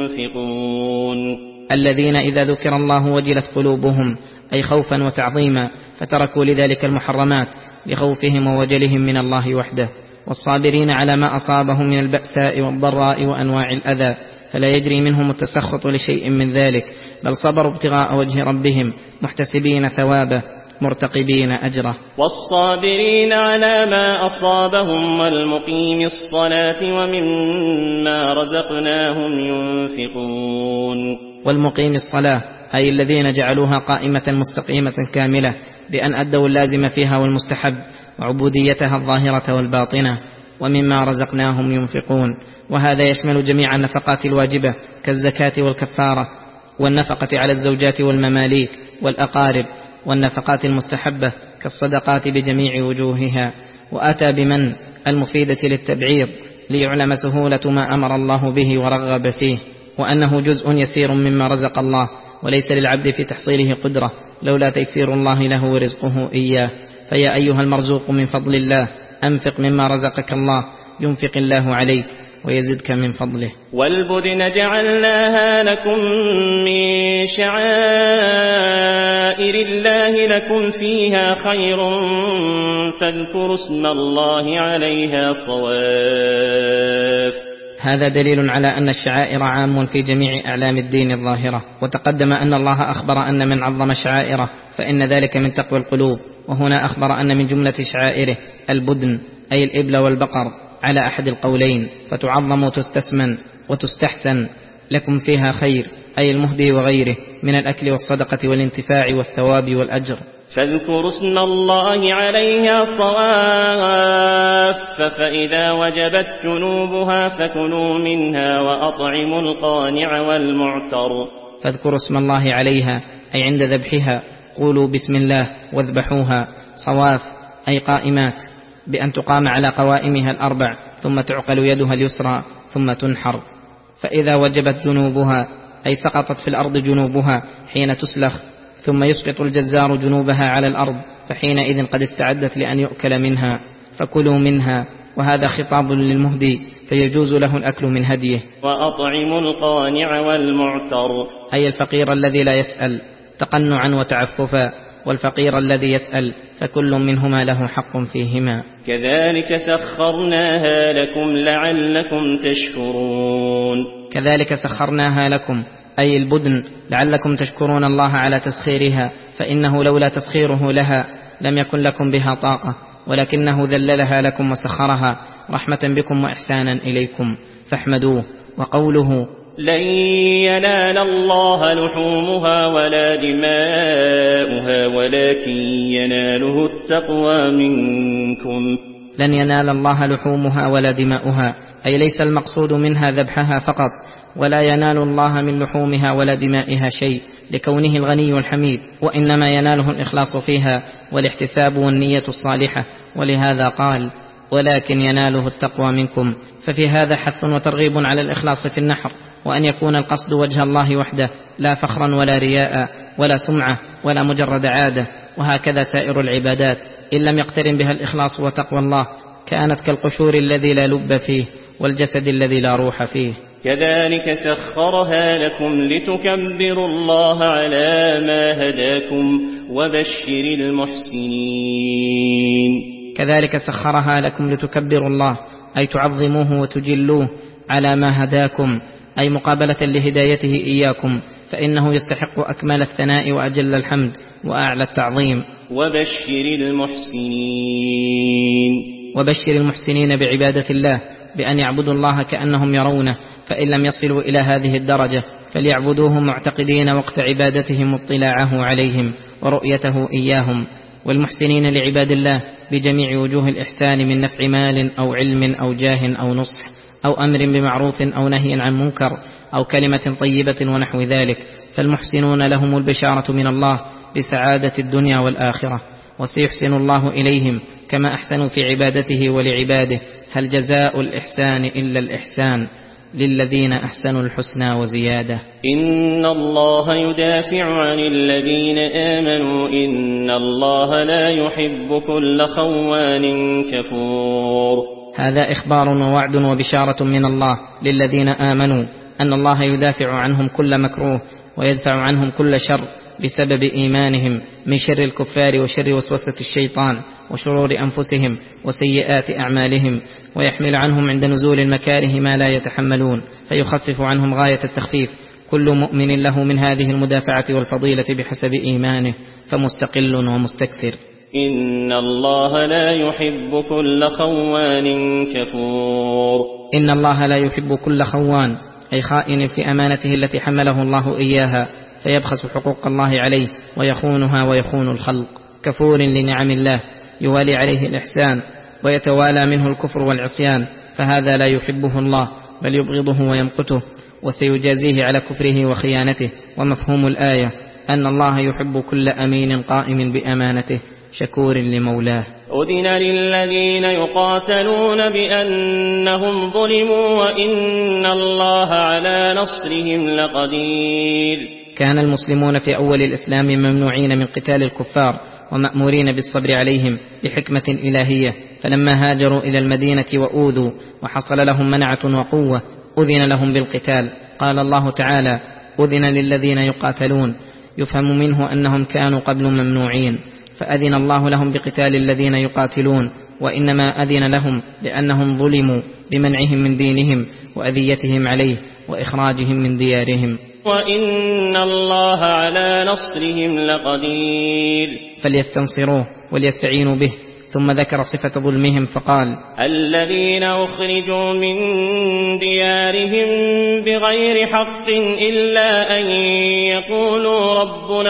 ينفقون. الذين إذا ذكر الله وجلت قلوبهم، أي خوفا وتعظيما، فتركوا لذلك المحرمات لخوفهم ووجلهم من الله وحده. والصابرين على ما أصابهم من البأساء والضراء وأنواع الأذى، فلا يجري منهم التسخط لشيء من ذلك، بل صبروا ابتغاء وجه ربهم محتسبين ثوابه مرتقبين أجره. والصابرين على ما أصابهم والمقيم الصلاة ومما رزقناهم ينفقون. والمقيم الصلاة أي الذين جعلوها قائمة مستقيمة كاملة بأن أدوا اللازم فيها والمستحب وعبوديتها الظاهرة والباطنة. ومما رزقناهم ينفقون، وهذا يشمل جميع النفقات الواجبة كالزكاة والكفارة، والنفقة على الزوجات والمماليك والأقارب، والنفقات المستحبة كالصدقات بجميع وجوهها. وأتى بمن المفيدة للتبعيض ليعلم سهولة ما أمر الله به ورغب فيه، وأنه جزء يسير مما رزق الله، وليس للعبد في تحصيله قدرة لولا تيسير الله له ورزقه إياه. فيا أيها المرزوق من فضل الله، أنفق مما رزقك الله ينفق الله عليك ويزدك من فضله. والبدن جعلناها لكم من شعائر الله لكم فيها خير فاذكروا اسم الله عليها صواف. هذا دليل على أن الشعائر عام في جميع أعلام الدين الظاهرة. وتقدم أن الله أخبر أن من عظم شعائره فإن ذلك من تقوى القلوب، وهنا أخبر أن من جملة شعائره البدن أي الإبل والبقر على أحد القولين، فتعظم وتستسمن وتستحسن لكم فيها خير أي المهدي وغيره من الأكل والصدقة والانتفاع والثواب والأجر. فاذكروا اسم الله عليها صواف فإذا وجبت جنوبها فكلوا منها وأطعموا القانع والمعتر. فاذكروا اسم الله عليها أي عند ذبحها، قولوا بسم الله واذبحوها. صواف أي قائمات، بأن تقام على قوائمها الأربع ثم تعقل يدها اليسرى ثم تنحر. فإذا وجبت جنوبها أي سقطت في الأرض جنوبها حين تسلخ، ثم يسقط الجزار جنوبها على الأرض، فحينئذ قد استعدت لأن يؤكل منها، فكلوا منها. وهذا خطاب للمهدي فيجوز له الأكل من هديه. وأطعموا القانع والمعتر أي الفقير الذي لا يسأل تقنعا وتعففا، والفقير الذي يسأل، فكل منهما له حق فيهما. كذلك سخرناها لكم لعلكم تشكرون. كذلك سخرناها لكم أي البدن لعلكم تشكرون الله على تسخيرها، فإنه لولا تسخيره لها لم يكن لكم بها طاقة، ولكنه ذللها لكم وسخرها رحمة بكم وإحسانا إليكم، فاحمدوه. وقوله لن ينال الله لحومها ولا دماؤها ولكن يناله التقوى منكم. لن ينال الله لحومها ولا دماؤها أي ليس المقصود منها ذبحها فقط، ولا ينال الله من لحومها ولا دمائها شيء لكونه الغني الحميد، وإنما يناله الإخلاص فيها والاحتساب والنية الصالحة. ولهذا قال ولكن يناله التقوى منكم، ففي هذا حث وترغيب على الإخلاص في النحر، وأن يكون القصد وجه الله وحده لا فخرا ولا رياء ولا سمعة ولا مجرد عادة. وهكذا سائر العبادات إن لم يقترن بها الإخلاص وتقوى الله كانت كالقشور الذي لا لب فيه والجسد الذي لا روح فيه. كذلك سخرها لكم لتكبروا الله على ما هداكم وبشر المحسنين. كذلك سخرها لكم لتكبروا الله أي تعظموه وتجلوه على ما هداكم، أي مقابلة لهدايته إياكم، فإنه يستحق أكمل الثناء وأجل الحمد وأعلى التعظيم. وبشر المحسنين وبشر المحسنين بعبادة الله بأن يعبدوا الله كأنهم يرونه، فإن لم يصلوا إلى هذه الدرجة فليعبدوه معتقدين وقت عبادتهم اطلاعه عليهم ورؤيته إياهم. والمحسنين لعباد الله بجميع وجوه الإحسان من نفع مال أو علم أو جاه أو نصح أو أمر بمعروف أو نهي عن منكر أو كلمة طيبة ونحو ذلك، فالمحسنون لهم البشارة من الله بسعادة الدنيا والآخرة، وسيحسن الله إليهم كما أحسنوا في عبادته ولعباده. هل جزاء الإحسان إلا الإحسان؟ للذين أحسنوا الحسنى وزيادة. إن الله يدافع عن الذين آمنوا إن الله لا يحب كل خوان كفور. هذا إخبار ووعد وبشارة من الله للذين آمنوا أن الله يدافع عنهم كل مكروه ويدفع عنهم كل شر بسبب إيمانهم من شر الكفار وشر وسوسة الشيطان وشرور أنفسهم وسيئات أعمالهم، ويحمل عنهم عند نزول المكاره ما لا يتحملون فيخفف عنهم غاية التخفيف. كل مؤمن له من هذه المدافعة والفضيلة بحسب إيمانه، فمستقل ومستكثر. إن الله لا يحب كل خوان كفور. إن الله لا يحب كل خوان، أي خائن في أمانته التي حمله الله إياها فيبخس حقوق الله عليه ويخونها ويخون الخلق، كفور لنعم الله يوالي عليه الإحسان ويتوالى منه الكفر والعصيان، فهذا لا يحبه الله بل يبغضه ويمقته، وسيجازيه على كفره وخيانته. ومفهوم الآية أن الله يحب كل أمين قائم بأمانته شكور لمولاه. أذن للذين يقاتلون بأنهم ظلموا وإن الله على نصرهم لقدير. كان المسلمون في أول الإسلام ممنوعين من قتال الكفار ومأمورين بالصبر عليهم بحكمة إلهية، فلما هاجروا إلى المدينة وأوذوا وحصل لهم منعة وقوة أذن لهم بالقتال. قال الله تعالى: أذن للذين يقاتلون، يفهم منه أنهم كانوا قبل ممنوعين، فأذن الله لهم بقتال الذين يقاتلون، وإنما أذن لهم لأنهم ظلموا بمنعهم من دينهم وأذيتهم عليه وإخراجهم من ديارهم. وإن الله على نصرهم لقدير. فليستنصروه وليستعينوا به. ثم ذكر صفة ظلمهم فقال: الذين أخرجوا من ديارهم بغير حق إلا أن يقولوا ربنا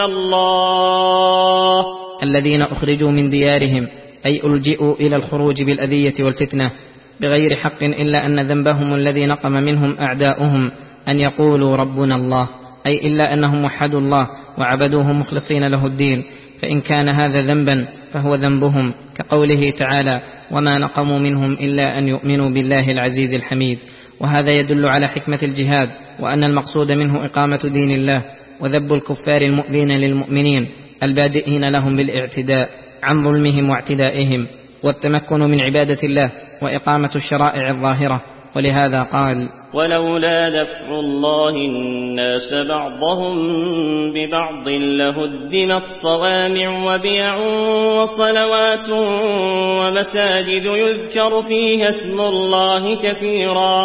الله. الذين أخرجوا من ديارهم أي ألجئوا إلى الخروج بالأذية والفتنة بغير حق إلا أن ذنبهم الذي نقم منهم أعداؤهم أن يقولوا ربنا الله، أي إلا أنهم وحدوا الله وعبدوه مخلصين له الدين، فإن كان هذا ذنبا فهو ذنبهم، كقوله تعالى: وما نقموا منهم إلا أن يؤمنوا بالله العزيز الحميد. وهذا يدل على حكمة الجهاد، وأن المقصود منه إقامة دين الله وذب الكفار المؤذين للمؤمنين البادئين لهم بالاعتداء عن ظلمهم واعتدائهم، والتمكن من عبادة الله وإقامة الشرائع الظاهرة. ولهذا قال: ولولا دفع الله الناس بعضهم ببعض لهدمت صوامع وبيع وصلوات ومساجد يذكر فيها اسم الله كثيرا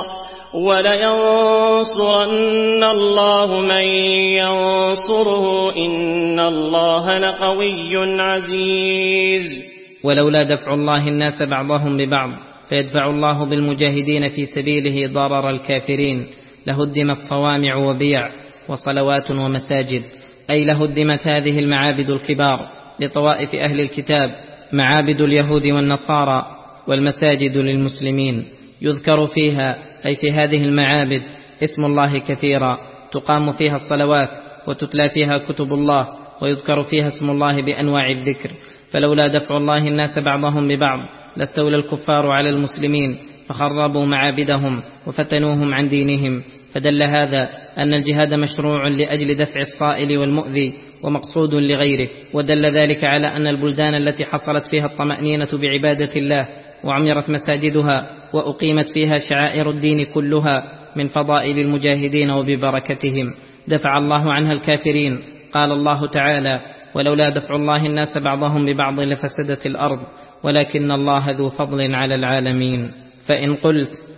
ولينصرن الله من ينصره إن الله لقوي عزيز. ولولا دفع الله الناس بعضهم ببعض فيدفع الله بالمجاهدين في سبيله ضرر الكافرين لهدمت صوامع وبيع وصلوات ومساجد، أي لهدمت هذه المعابد الكبار لطوائف أهل الكتاب، معابد اليهود والنصارى، والمساجد للمسلمين يذكر فيها أي في هذه المعابد اسم الله كثيرا، تقام فيها الصلوات وتتلى فيها كتب الله ويذكر فيها اسم الله بأنواع الذكر. فلولا دفع الله الناس بعضهم ببعض لاستولى الكفار على المسلمين فخربوا معابدهم وفتنوهم عن دينهم. فدل هذا أن الجهاد مشروع لأجل دفع الصائل والمؤذي ومقصود لغيره، ودل ذلك على أن البلدان التي حصلت فيها الطمأنينة بعبادة الله وعمرت مساجدها وأقيمت فيها شعائر الدين كلها من فضائل المجاهدين وببركتهم دفع الله عنها الكافرين. قال الله تعالى: ولولا دفع الله الناس بعضهم ببعض لفسدت الأرض ولكن الله ذو فضل على العالمين. فإن قلت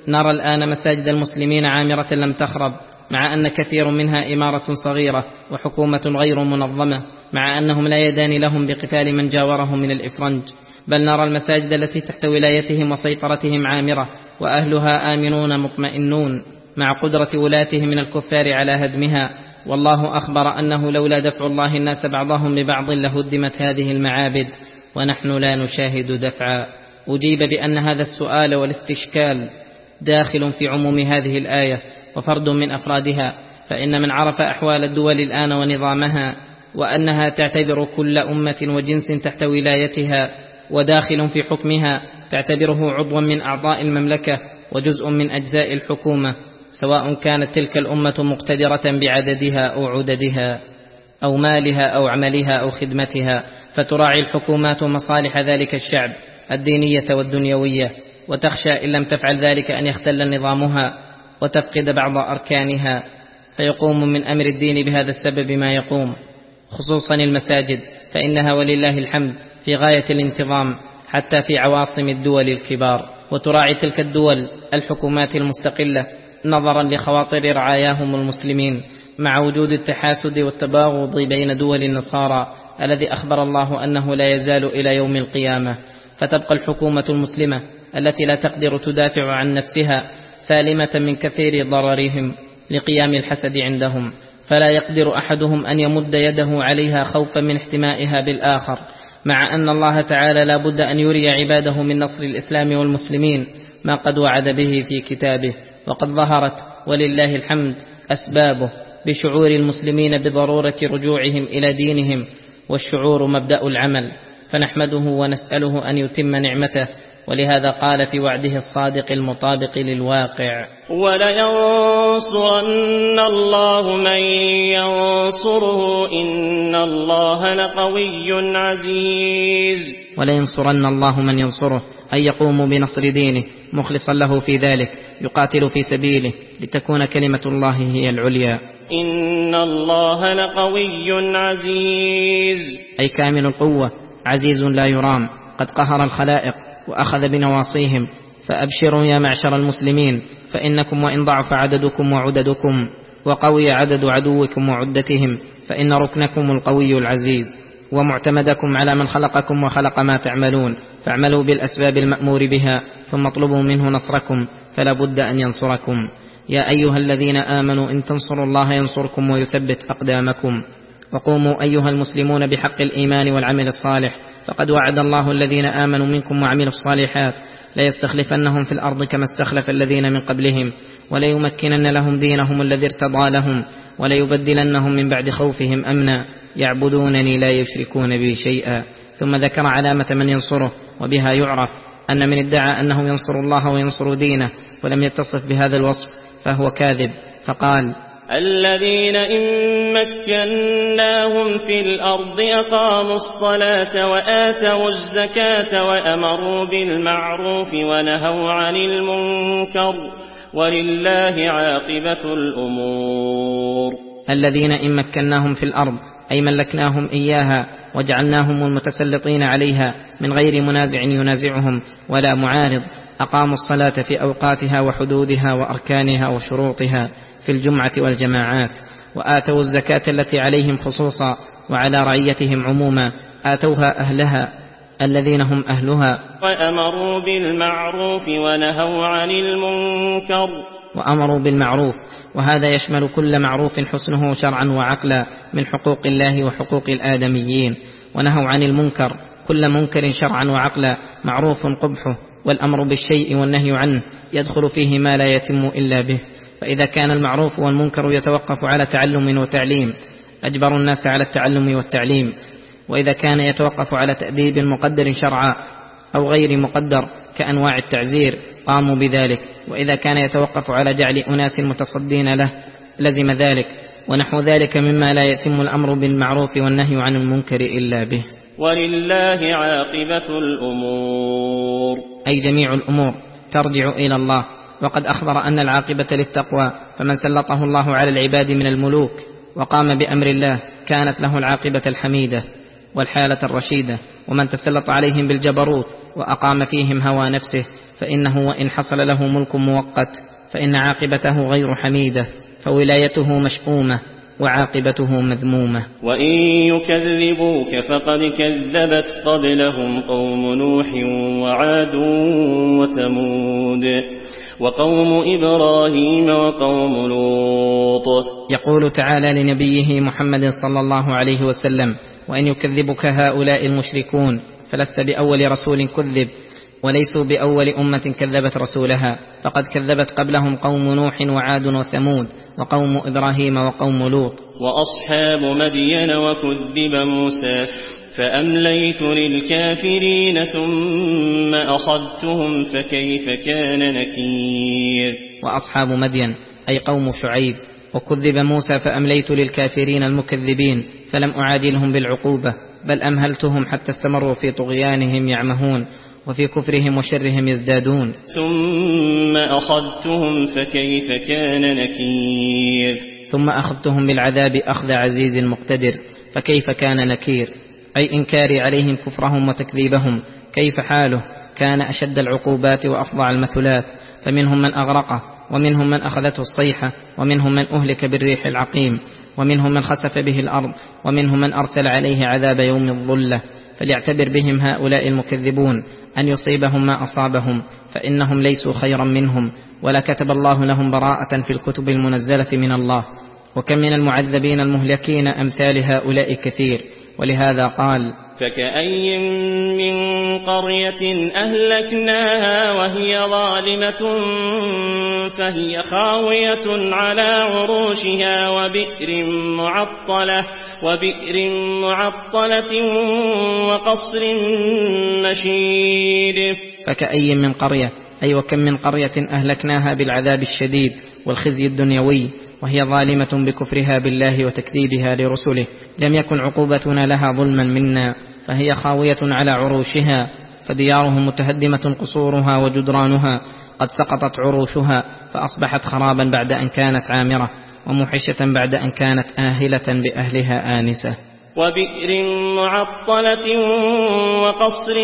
نرى الآن مساجد المسلمين عامرة لم تخرب، مع أن كثير منها إمارة صغيرة وحكومة غير منظمة، مع أنهم لا يدان لهم بقتال من جاورهم من الإفرنج. بل نرى المساجد التي تحت ولايتهم وسيطرتهم عامرة وأهلها آمنون مطمئنون، مع قدرة ولاتهم من الكفار على هدمها. والله أخبر أنه لولا دفع الله الناس بعضهم ببعض لهدمت هذه المعابد، ونحن لا نشاهد دفعا. أجيب بأن هذا السؤال والاستشكال داخل في عموم هذه الآية وفرد من أفرادها، فإن من عرف أحوال الدول الآن ونظامها، وأنها تعتبر كل أمة وجنس تحت ولايتها وداخل في حكمها، تعتبره عضوا من أعضاء المملكة وجزء من أجزاء الحكومة، سواء كانت تلك الأمة مقتدرة بعددها أو عددها أو مالها أو عملها أو خدمتها، فتراعي الحكومات مصالح ذلك الشعب الدينية والدنيوية، وتخشى إن لم تفعل ذلك أن يختل نظامها وتفقد بعض أركانها، فيقوم من أمر الدين بهذا السبب ما يقوم، خصوصا المساجد، فإنها ولله الحمد في غاية الانتظام حتى في عواصم الدول الكبار. وتراعي تلك الدول الحكومات المستقلة نظرا لخواطر رعاياهم المسلمين، مع وجود التحاسد والتباغض بين دول النصارى الذي أخبر الله أنه لا يزال إلى يوم القيامة. فتبقى الحكومة المسلمة التي لا تقدر تدافع عن نفسها سالمة من كثير ضررهم لقيام الحسد عندهم، فلا يقدر أحدهم أن يمد يده عليها خوفا من احتمائها بالآخر، مع أن الله تعالى لا بد أن يري عباده من نصر الإسلام والمسلمين ما قد وعد به في كتابه. وقد ظهرت ولله الحمد أسبابه بشعور المسلمين بضرورة رجوعهم إلى دينهم، والشعور مبدأ العمل، فنحمده ونسأله أن يتم نعمته. ولهذا قال في وعده الصادق المطابق للواقع: ولينصرن الله من ينصره إن الله لقوي عزيز. ولينصرن الله من ينصره، أن يقوم بنصر دينه مخلصا له في ذلك، يقاتل في سبيله لتكون كلمة الله هي العليا. إن الله لقوي عزيز، أي كامل القوة، عزيز لا يرام، قد قهر الخلائق وأخذ بنواصيهم. فأبشروا يا معشر المسلمين، فإنكم وإن ضعف عددكم وعددكم وقوي عدد عدوكم وعدتهم، فإن ركنكم القوي العزيز، ومعتمدكم على من خلقكم وخلق ما تعملون. فاعملوا بالأسباب المأمور بها، ثم اطلبوا منه نصركم، فلا بد أن ينصركم. يا أيها الذين آمنوا إن تنصروا الله ينصركم ويثبت أقدامكم. وقوموا أيها المسلمون بحق الإيمان والعمل الصالح، فقد وعد الله الذين آمنوا منكم وعملوا الصالحات ليستخلفنهم في الأرض كما استخلف الذين من قبلهم، وليمكنن لهم دينهم الذي ارتضى لهم، وليبدلنهم من بعد خوفهم أمنا يعبدونني لا يشركون بي شيئا. ثم ذكر علامة من ينصره، وبها يعرف أن من ادعى أنه ينصر الله وينصر دينه ولم يتصف بهذا الوصف فهو كاذب، فقال: الذين إن مكناهم في الأرض أقاموا الصلاة وآتوا الزكاة وأمروا بالمعروف ونهوا عن المنكر ولله عاقبة الأمور. الذين إن مكناهم في الأرض أي ملكناهم إياها وجعلناهم المتسلطين عليها من غير منازع ينازعهم ولا معارض، أقاموا الصلاة في أوقاتها وحدودها وأركانها وشروطها في الجمعة والجماعات، وآتوا الزكاة التي عليهم خصوصا وعلى رعيتهم عموما، آتوها أهلها الذين هم أهلها، وأمروا بالمعروف ونهوا عن المنكر. وأمروا بالمعروف، وهذا يشمل كل معروف حسنه شرعا وعقلا من حقوق الله وحقوق الآدميين، ونهوا عن المنكر كل منكر شرعا وعقلا معروف قبحه، والأمر بالشيء والنهي عنه يدخل فيه ما لا يتم إلا به. فإذا كان المعروف والمنكر يتوقف على تعلم وتعليم أجبروا الناس على التعلم والتعليم، وإذا كان يتوقف على تأديب مقدر شرعا أو غير مقدر كأنواع التعزير قاموا بذلك، وإذا كان يتوقف على جعل أناس متصدين له لزم ذلك، ونحو ذلك مما لا يتم الأمر بالمعروف والنهي عن المنكر إلا به. ولله عاقبة الأمور، أي جميع الأمور ترجع إلى الله. وقد أخبر أن العاقبة للتقوى، فمن سلطه الله على العباد من الملوك وقام بأمر الله كانت له العاقبة الحميدة والحالة الرشيدة، ومن تسلط عليهم بالجبروت وأقام فيهم هوى نفسه فإنه وإن حصل له ملك مؤقت فإن عاقبته غير حميدة، فولايته مشؤومة وعاقبته مذمومة. وإن يكذبوك فقد كذبت قبلهم قوم نوح وعاد وثمود وقوم إبراهيم وقوم لوط. يقول تعالى لنبيه محمد صلى الله عليه وسلم: وإن يكذبك هؤلاء المشركون فلست بأول رسول كذب، وليسوا بأول أمة كذبت رسولها، فقد كذبت قبلهم قوم نوح وعاد وثمود وقوم إبراهيم وقوم لوط. وأصحاب مدين وكذب موسى فأمليت للكافرين ثم أخذتهم فكيف كان نكير. وأصحاب مدين أي قوم شعيب، وكذب موسى فأمليت للكافرين المكذبين فلم أعاجلهم بالعقوبة، بل أمهلتهم حتى استمروا في طغيانهم يعمهون وفي كفرهم وشرهم يزدادون. ثم أخذتهم فكيف كان نكير. ثم أخذتهم بالعذاب أخذ عزيز مقتدر، فكيف كان نكير أي إنكاري عليهم كفرهم وتكذيبهم، كيف حاله كان أشد العقوبات وأفظع المثلات. فمنهم من أغرقه، ومنهم من أخذته الصيحة، ومنهم من أهلك بالريح العقيم، ومنهم من خسف به الأرض، ومنهم من أرسل عليه عذاب يوم الظلة. فليعتبر بهم هؤلاء المكذبون أن يصيبهم ما أصابهم، فإنهم ليسوا خيرا منهم، ولا كتب الله لهم براءة في الكتب المنزلة من الله. وكم من المعذبين المهلكين أمثال هؤلاء كثير، ولهذا قال: فكأي من قرية أهلكناها وهي ظالمة فهي خاوية على عروشها وبئر معطلة وبئر معطلة وقصر مشيد. فكأي من قرية أي وكم من قرية أهلكناها بالعذاب الشديد والخزي الدنيوي وهي ظالمة بكفرها بالله وتكذيبها لرسله، لم يكن عقوبتنا لها ظلما منا، فهي خاوية على عروشها، فديارهم متهدمة قصورها وجدرانها، قد سقطت عروشها فأصبحت خرابا بعد أن كانت عامرة، وموحشة بعد أن كانت آهلة بأهلها آنسة. وبئر معطلة وقصر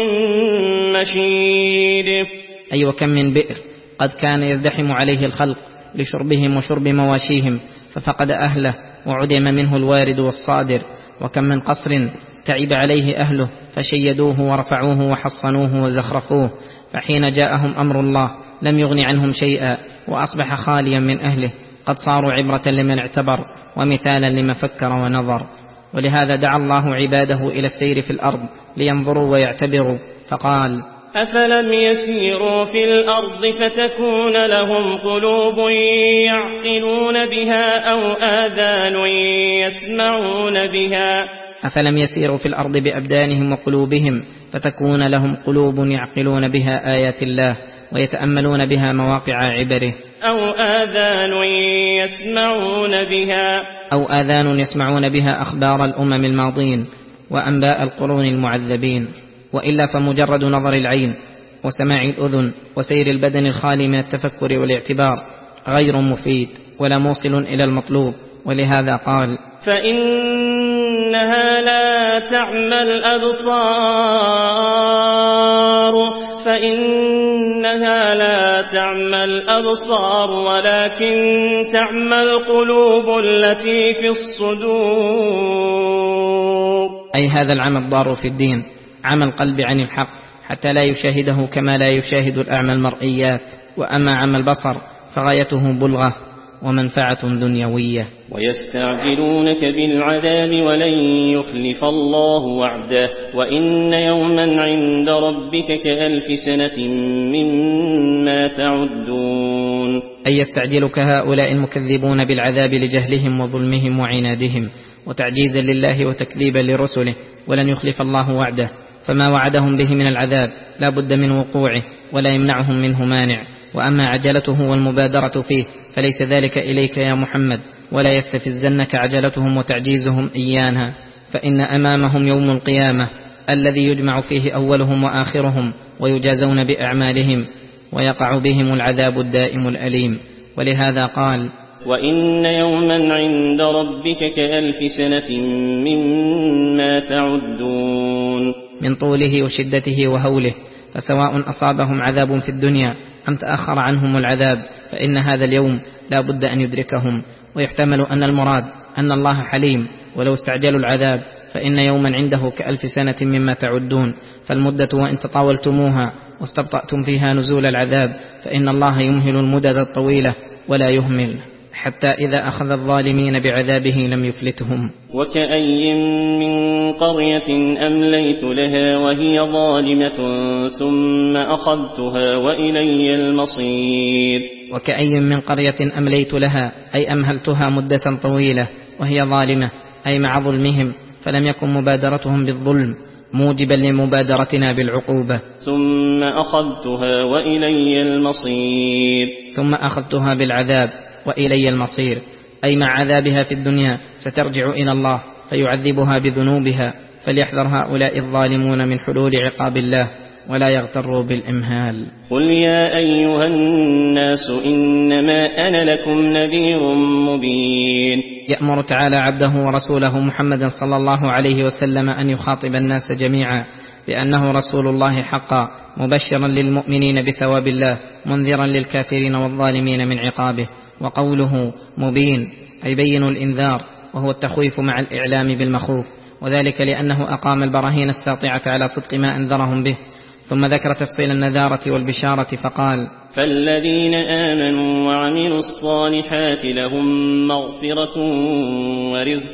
مشيد. أي وكم من بئر قد كان يزدحم عليه الخلق لشربهم وشرب مواشيهم ففقد أهله وعدم منه الوارد والصادر. وكم من قصر تعب عليه أهله فشيدوه ورفعوه وحصنوه وزخرفوه، فحين جاءهم أمر الله لم يغن عنهم شيئا وأصبح خاليا من أهله، قد صاروا عبرة لمن اعتبر ومثالا لمن فكر ونظر. ولهذا دعا الله عباده إلى السير في الأرض لينظروا ويعتبروا، فقال: أفلم يسيروا في الأرض فتكون لهم قلوب يعقلون بها أو آذان يسمعون بها. أفلم يسيروا في الأرض بأبدانهم وقلوبهم فتكون لهم قلوب يعقلون بها آيات الله ويتأملون بها مواقع عبره. أو آذان يسمعون بها أو آذان يسمعون بها أخبار الأمم الماضين وأنباء القرون المعذبين. وإلا فمجرد نظر العين وسماع الأذن وسير البدن الخالي من التفكر والاعتبار غير مفيد ولا موصل إلى المطلوب. ولهذا قال: فإنها لا تعمى الأبصار فإنها لا تعمى الأبصار ولكن تعمى القلوب التي في الصدور. أي هذا العمى الضار في الدين، عمى القلب عن الحق حتى لا يشاهده كما لا يشاهد الأعمى المرئيات. وأما عمى البصر فغايته بلغة ومنفعة دنيوية. ويستعجلونك بالعذاب ولن يخلف الله وعده وإن يوما عند ربك كألف سنة مما تعدون. أي يستعجلك هؤلاء المكذبون بالعذاب لجهلهم وظلمهم وعنادهم وتعجيزا لله وتكذيبا لرسله، ولن يخلف الله وعده، فما وعدهم به من العذاب لا بد من وقوعه ولا يمنعهم منه مانع. وأما عجلته والمبادرة فيه فليس ذلك إليك يا محمد، ولا يستفزنك عجلتهم وتعجيزهم إيانا، فإن أمامهم يوم القيامة الذي يجمع فيه أولهم وآخرهم ويجازون بأعمالهم ويقع بهم العذاب الدائم الأليم. ولهذا قال: وإن يوما عند ربك كألف سنة مما تعدون. من طوله وشدته وهوله، فسواء أصابهم عذاب في الدنيا أم تأخر عنهم العذاب فإن هذا اليوم لا بد أن يدركهم. ويحتمل أن المراد أن الله حليم، ولو استعجلوا العذاب فإن يوما عنده كألف سنة مما تعدون، فالمدة وإن تطاولتموها واستبطأتم فيها نزول العذاب فإن الله يمهل المدد الطويلة ولا يهمل، حتى إذا أخذ الظالمين بعذابه لم يفلتهم. وكأي من قرية أمليت لها وهي ظالمة ثم أخذتها وإلي المصير. وكأي من قرية أمليت لها أي أمهلتها مدة طويلة وهي ظالمة، أي مع ظلمهم، فلم يكن مبادرتهم بالظلم موجبا لمبادرتنا بالعقوبة. ثم أخذتها وإلي المصير. ثم أخذتها بالعذاب وإلي المصير، أي مع عذابها في الدنيا سترجع إلى الله فيعذبها بذنوبها، فليحذر هؤلاء الظالمون من حلول عقاب الله ولا يغتروا بالإمهال. قل يا أيها الناس إنما أنا لكم نذير مبين. يأمر تعالى عبده ورسوله محمدا صلى الله عليه وسلم أن يخاطب الناس جميعا بأنه رسول الله حقا، مبشرا للمؤمنين بثواب الله، منذرا للكافرين والظالمين من عقابه. وقوله مبين أي بين الإنذار، وهو التخويف مع الإعلام بالمخوف، وذلك لأنه أقام البراهين الساطعة على صدق ما أنذرهم به. ثم ذكر تفصيل النذارة والبشارة فقال: فالذين آمنوا وعملوا الصالحات لهم مغفرة ورزق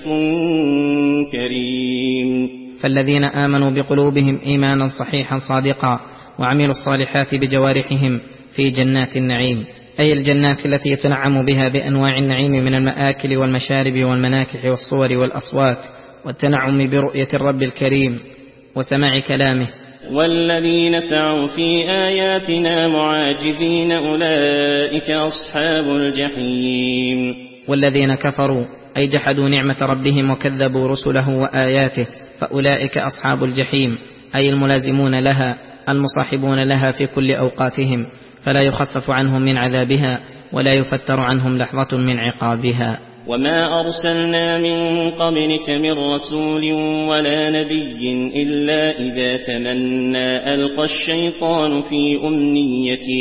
كريم. فالذين آمنوا بقلوبهم إيمانا صحيحا صادقا وعملوا الصالحات بجوارحهم في جنات النعيم، أي الجنات التي يتنعم بها بأنواع النعيم من المآكل والمشارب والمناكح والصور والأصوات، والتنعم برؤية الرب الكريم وسماع كلامه. والذين سعوا في آياتنا معاجزين أولئك أصحاب الجحيم. والذين كفروا أي جحدوا نعمة ربهم وكذبوا رسله وآياته فأولئك أصحاب الجحيم، أي الملازمون لها المصاحبون لها في كل أوقاتهم، فلا يخفف عنهم من عذابها ولا يفتر عنهم لحظة من عقابها. وما أرسلنا من قبلك من رسول ولا نبي إلا إذا تمنى ألقى الشيطان في أمنيته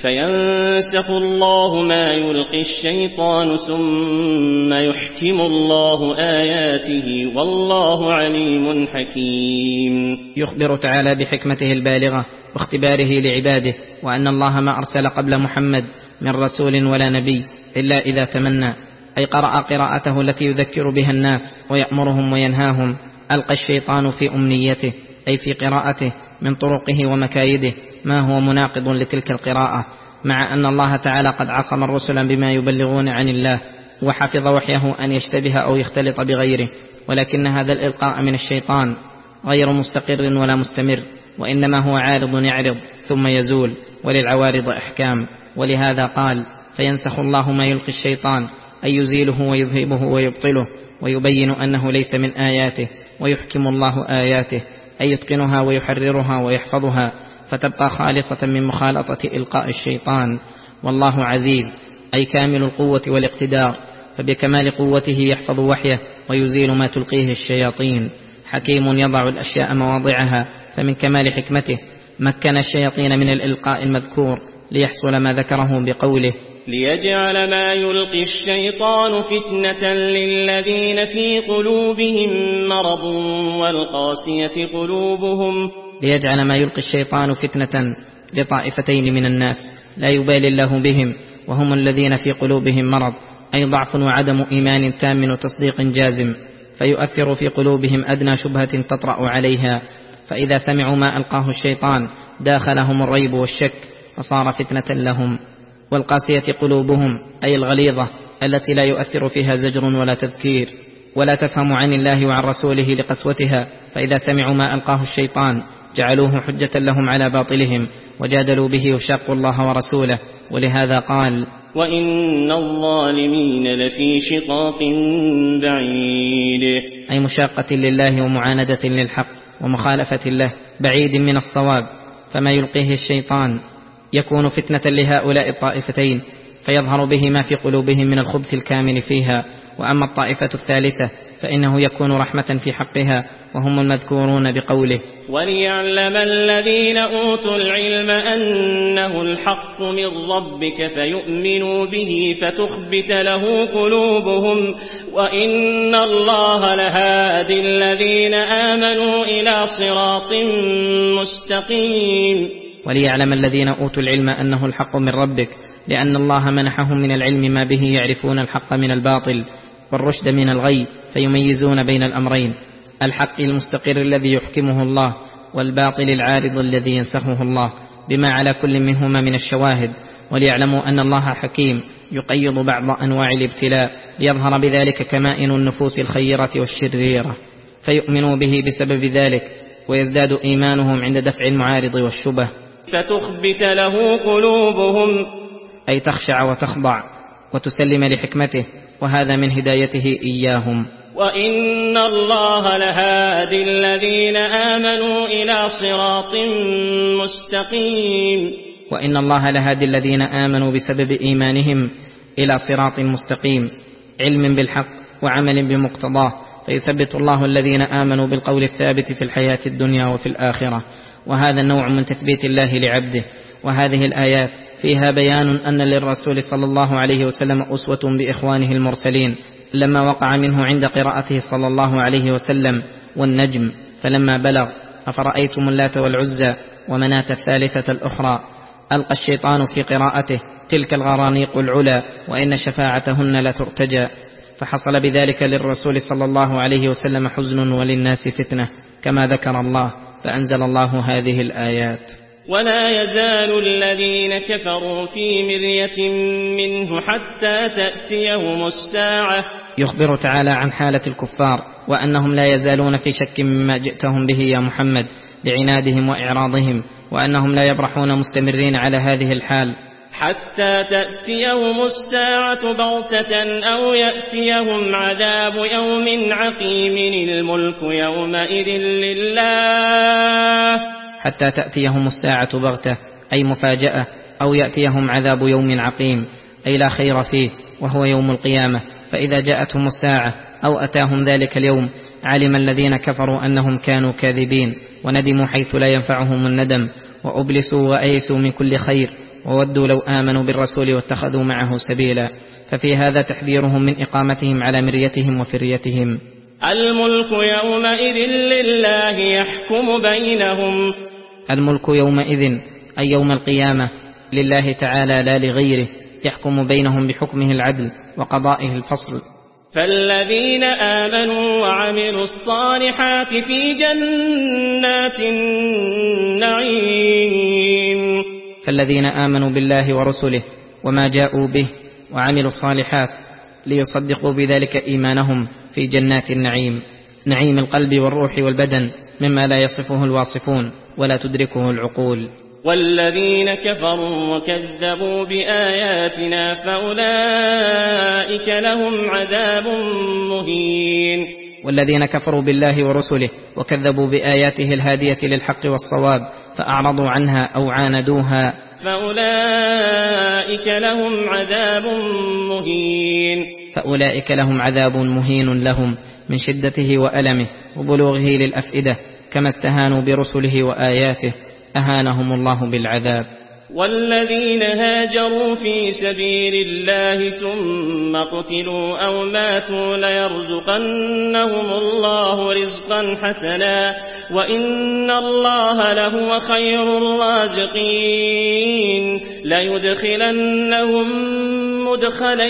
فينسخ الله ما يلقي الشيطان ثم يحكم الله آياته والله عليم حكيم. يخبر تعالى بحكمته البالغة واختباره لعباده، وأن الله ما أرسل قبل محمد من رسول ولا نبي إلا إذا تمنى، أي قرأ قراءته التي يذكر بها الناس ويأمرهم وينهاهم، ألقى الشيطان في أمنيته أي في قراءته من طرقه ومكايده ما هو مناقض لتلك القراءة، مع أن الله تعالى قد عصم الرسل بما يبلغون عن الله وحفظ وحيه أن يشتبه أو يختلط بغيره، ولكن هذا الإلقاء من الشيطان غير مستقر ولا مستمر، وإنما هو عارض يعرض ثم يزول، وللعوارض أحكام. ولهذا قال: فينسخ الله ما يلقي الشيطان، أي يزيله ويذهبه ويبطله ويبين أنه ليس من آياته، ويحكم الله آياته أي يتقنها ويحررها ويحفظها، فتبقى خالصة من مخالطة إلقاء الشيطان. والله عزيز أي كامل القوة والاقتدار، فبكمال قوته يحفظ وحيه ويزيل ما تلقيه الشياطين. حكيم يضع الأشياء مواضعها، فمن كمال حكمته مكن الشياطين من الإلقاء المذكور ليحصل ما ذكره بقوله: ليجعل ما يلقي الشيطان فتنة للذين في قلوبهم مرض والقاسية قلوبهم. ليجعل ما يلقي الشيطان فتنة لطائفتين من الناس لا يبالي الله بهم، وهم الذين في قلوبهم مرض، أي ضعف وعدم إيمان تام وتصديق جازم، فيؤثر في قلوبهم أدنى شبهة تطرأ عليها، فإذا سمعوا ما ألقاه الشيطان داخلهم الريب والشك فصار فتنة لهم. والقاسية قلوبهم أي الغليظة التي لا يؤثر فيها زجر ولا تذكير، ولا تفهم عن الله وعن رسوله لقسوتها، فإذا سمعوا ما ألقاه الشيطان جعلوه حجة لهم على باطلهم وجادلوا به وشاقوا الله ورسوله. ولهذا قال: وإن الظالمين لفي شقاق بعيد، أي مشاقة لله ومعاندة للحق ومخالفة له، بعيد من الصواب. فما يلقيه الشيطان يكون فتنة لهؤلاء الطائفتين، فيظهر به ما في قلوبهم من الخبث الكامن فيها. وأما الطائفة الثالثة فإنه يكون رحمة في حقها، وهم المذكورون بقوله: وليعلم الذين أوتوا العلم أنه الحق من ربك فيؤمنوا به فتخبت له قلوبهم وإن الله لهادي الذين آمنوا إلى صراط مستقيم. وليعلم الذين أوتوا العلم أنه الحق من ربك، لأن الله منحهم من العلم ما به يعرفون الحق من الباطل والرشد من الغي، فيميزون بين الأمرين: الحق المستقر الذي يحكمه الله، والباطل العارض الذي ينسخه الله، بما على كل منهما من الشواهد. وليعلموا أن الله حكيم يقيض بعض أنواع الابتلاء ليظهر بذلك كمائن النفوس الخيرة والشريرة، فيؤمنوا به بسبب ذلك، ويزداد إيمانهم عند دفع المعارض والشبه. فتخبت له قلوبهم، أي تخشع وتخضع وتسلم لحكمته، وهذا من هدايته إياهم. وإن الله لهادي الذين آمنوا إلى صراط مستقيم. وإن الله لهادي الذين آمنوا بسبب إيمانهم إلى صراط مستقيم، علم بالحق وعمل بمقتضاه، فيثبت الله الذين آمنوا بالقول الثابت في الحياة الدنيا وفي الآخرة، وهذا النوع من تثبيت الله لعبده. وهذه الآيات فيها بيان أن للرسول صلى الله عليه وسلم أسوة بإخوانه المرسلين، لما وقع منه عند قراءته صلى الله عليه وسلم والنجم، فلما بلغ: أفرأيتم اللات والعزى ومناة الثالثة الأخرى، ألقى الشيطان في قراءته: تلك الغرانيق العلا وإن شفاعتهن لترتجى، فحصل بذلك للرسول صلى الله عليه وسلم حزن وللناس فتنة، كما ذكر الله، فأنزل الله هذه الآيات. ولا يزال الذين كفروا في مرية منه حتى تأتيهم الساعة. يخبر تعالى عن حالة الكفار، وأنهم لا يزالون في شك مما جئتهم به يا محمد لعنادهم وإعراضهم، وأنهم لا يبرحون مستمرين على هذه الحال حتى تأتيهم الساعة بغتة أو يأتيهم عذاب يوم عقيم. الملك يومئذ لله. حتى تأتيهم الساعة بغتة أي مفاجأة، أو يأتيهم عذاب يوم عقيم أي لا خير فيه، وهو يوم القيامة. فإذا جاءتهم الساعة أو أتاهم ذلك اليوم علم الذين كفروا أنهم كانوا كاذبين، وندموا حيث لا ينفعهم الندم، وأبلسوا وأيسوا من كل خير، وودوا لو آمنوا بالرسول واتخذوا معه سبيلا. ففي هذا تحذيرهم من إقامتهم على مريتهم وفريتهم. الملك يومئذ لله يحكم بينهم. الملك يومئذ أي يوم القيامة لله تعالى لا لغيره، يحكم بينهم بحكمه العدل وقضائه الفصل. فالذين آمنوا وعملوا الصالحات في جنات النعيم. فالذين آمنوا بالله ورسله وما جاءوا به وعملوا الصالحات ليصدقوا بذلك إيمانهم في جنات النعيم، نعيم القلب والروح والبدن، مما لا يصفه الواصفون ولا تدركه العقول. والذين كفروا وكذبوا بآياتنا فأولئك لهم عذاب مهين. والذين كفروا بالله ورسله وكذبوا بآياته الهادية للحق والصواب فأعرضوا عنها أو عاندوها فأولئك لهم عذاب مهين. فأولئك لهم عذاب مهين لهم من شدته وألمه وبلوغه للأفئدة، كما استهانوا برسله وآياته أهانهم الله بالعذاب. والذين هاجروا في سبيل الله ثم قتلوا أو ماتوا ليرزقنهم الله رزقا حسنا وإن الله لهو خير الرازقين. ليدخلنهم مدخلا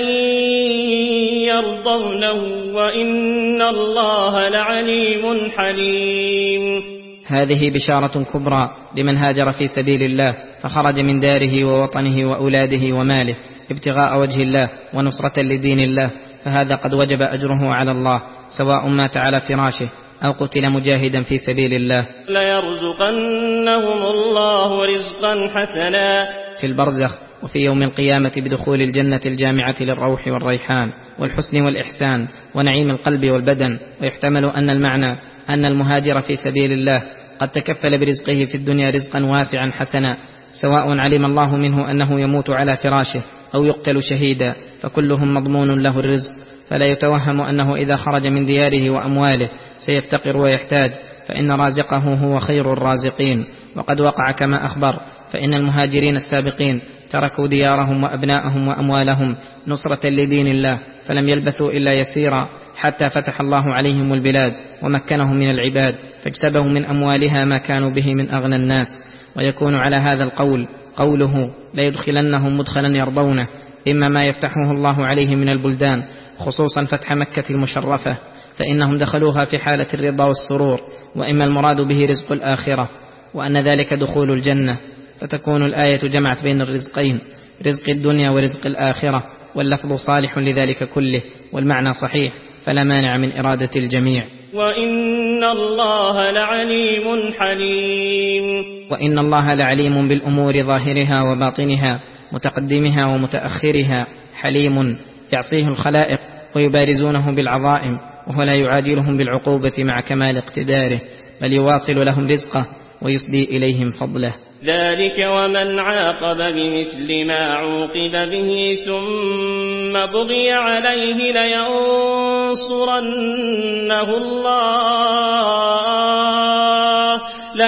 يرضونه وإن الله لعليم حليم. هذه بشارة كبرى لمن هاجر في سبيل الله فخرج من داره ووطنه وأولاده وماله ابتغاء وجه الله ونصرة لدين الله، فهذا قد وجب أجره على الله سواء مات على فراشه أو قتل مجاهدا في سبيل الله. ليرزقنهم الله رزقا حسنا في البرزخ وفي يوم القيامة بدخول الجنة الجامعة للروح والريحان والحسن والإحسان ونعيم القلب والبدن. ويحتمل أن المعنى أن المهاجر في سبيل الله قد تكفل برزقه في الدنيا رزقا واسعا حسنا، سواء علم الله منه أنه يموت على فراشه أو يقتل شهيدا، فكلهم مضمون له الرزق، فلا يتوهم أنه إذا خرج من دياره وأمواله سيفتقر ويحتاج، فإن رازقه هو خير الرازقين. وقد وقع كما أخبر، فإن المهاجرين السابقين تركوا ديارهم وأبناءهم وأموالهم نصرة لدين الله، فلم يلبثوا إلا يسيرا حتى فتح الله عليهم البلاد ومكنهم من العباد، فاجتبوا من أموالها ما كانوا به من أغنى الناس. ويكون على هذا القول قوله ليدخلنهم مدخلا يرضونه، إما ما يفتحه الله عليهم من البلدان، خصوصا فتح مكة المشرفة، فإنهم دخلوها في حالة الرضا والسرور، وإما المراد به رزق الآخرة، وأن ذلك دخول الجنة، فتكون الآية جمعت بين الرزقين، رزق الدنيا ورزق الآخرة، واللفظ صالح لذلك كله، والمعنى صحيح، فلا مانع من إرادة الجميع. وإن الله لعليم حليم. وإن الله لعليم بالأمور ظاهرها وباطنها، متقدمها ومتأخرها، حليم يعصيه الخلائق ويبارزونه بالعظائم، وهو لا يعاجلهم بالعقوبة مع كمال اقتداره، بل يواصل لهم رزقه ويسدي إليهم فضله. ذلك ومن عاقب بمثل ما عوقب به ثم بغي عليه لينصرنه الله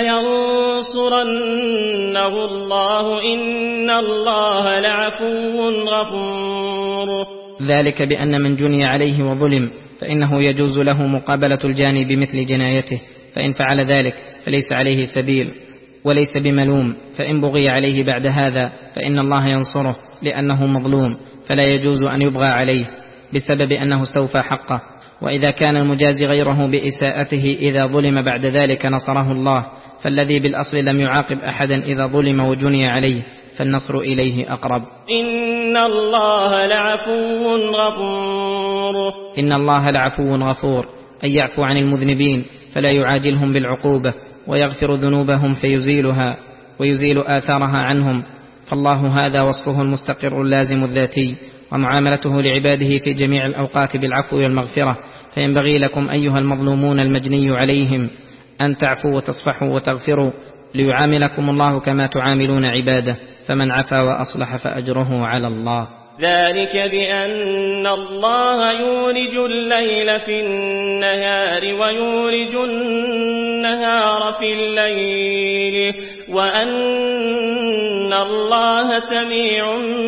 لينصرنه الله إن الله لعفو غفور. ذلك بأن من جني عليه وظلم فإنه يجوز له مقابلة الجاني بمثل جنايته، فإن فعل ذلك فليس عليه سبيل وليس بملوم، فإن بغي عليه بعد هذا فإن الله ينصره لأنه مظلوم، فلا يجوز أن يبغى عليه بسبب أنه استوفى حقه. وإذا كان المجازي غيره بإساءته إذا ظلم بعد ذلك نصره الله، فالذي بالأصل لم يعاقب أحدا إذا ظلم وجني عليه، فالنصر إليه أقرب. إن الله لعفو غفور. إن الله لعفو غفور، أي يعفو عن المذنبين فلا يعاجلهم بالعقوبة، ويغفر ذنوبهم فيزيلها ويزيل آثارها عنهم، فالله هذا وصفه المستقر اللازم الذاتي، ومعاملته لعباده في جميع الأوقات بالعفو والمغفرة. فينبغي لكم أيها المظلومون المجني عليهم أن تعفوا وتصفحوا وتغفروا، ليعاملكم الله كما تعاملون عباده، فمن عفا وأصلح فأجره على الله. ذلك بأن الله يولج الليل في النهار ويولج النهار في الليل، وأن الله سميع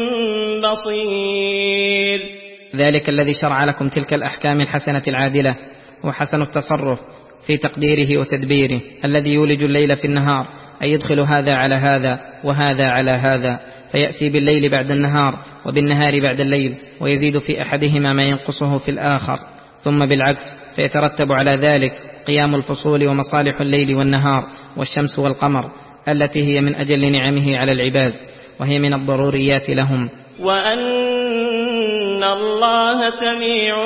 بصير. ذلك الذي شرع لكم تلك الأحكام الحسنة العادلة هو حسن التصرف في تقديره وتدبيره، الذي يولج الليل في النهار، أي يدخل هذا على هذا وهذا على هذا، فيأتي بالليل بعد النهار وبالنهار بعد الليل، ويزيد في أحدهما ما ينقصه في الآخر، ثم بالعكس، فيترتب على ذلك قيام الفصول ومصالح الليل والنهار والشمس والقمر، التي هي من أجل نعمه على العباد، وهي من الضروريات لهم. وأن الله سميع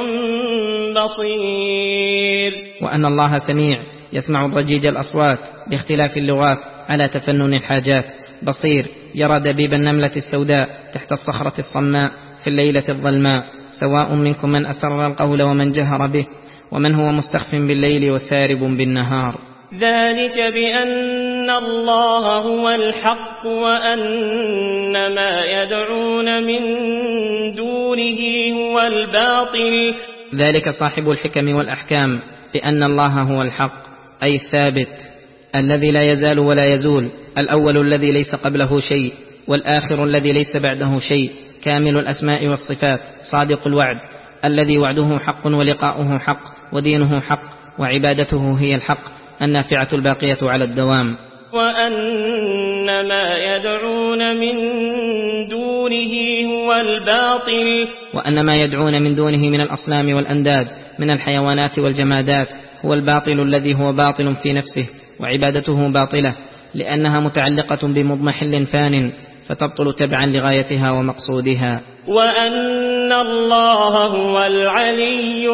بصير. وأن الله سميع يسمع ضجيج الأصوات باختلاف اللغات على تفنن الحاجات، بصير يرى دبيب النملة السوداء تحت الصخرة الصماء في الليلة الظلماء، سواء منكم من أسر القول ومن جهر به، ومن هو مستخف بالليل وسارب بالنهار. ذلك بأن الله هو الحق وأن ما يدعون من دونه هو الباطل. ذلك صاحب الحكم والأحكام، بأن الله هو الحق، أي الثابت الذي لا يزال ولا يزول، الأول الذي ليس قبله شيء، والآخر الذي ليس بعده شيء، كامل الأسماء والصفات، صادق الوعد الذي وعده حق ولقاؤه حق ودينه حق وعبادته هي الحق النافعة الباقية على الدوام. وأن ما يدعون من دونه هو الباطل. وأن ما يدعون من دونه من الأصنام والأنداد من الحيوانات والجمادات هو الباطل الذي هو باطل في نفسه، وعبادته باطلة لأنها متعلقة بمضمحل فان، فتبطل تبعا لغايتها ومقصودها. وأن الله هو العلي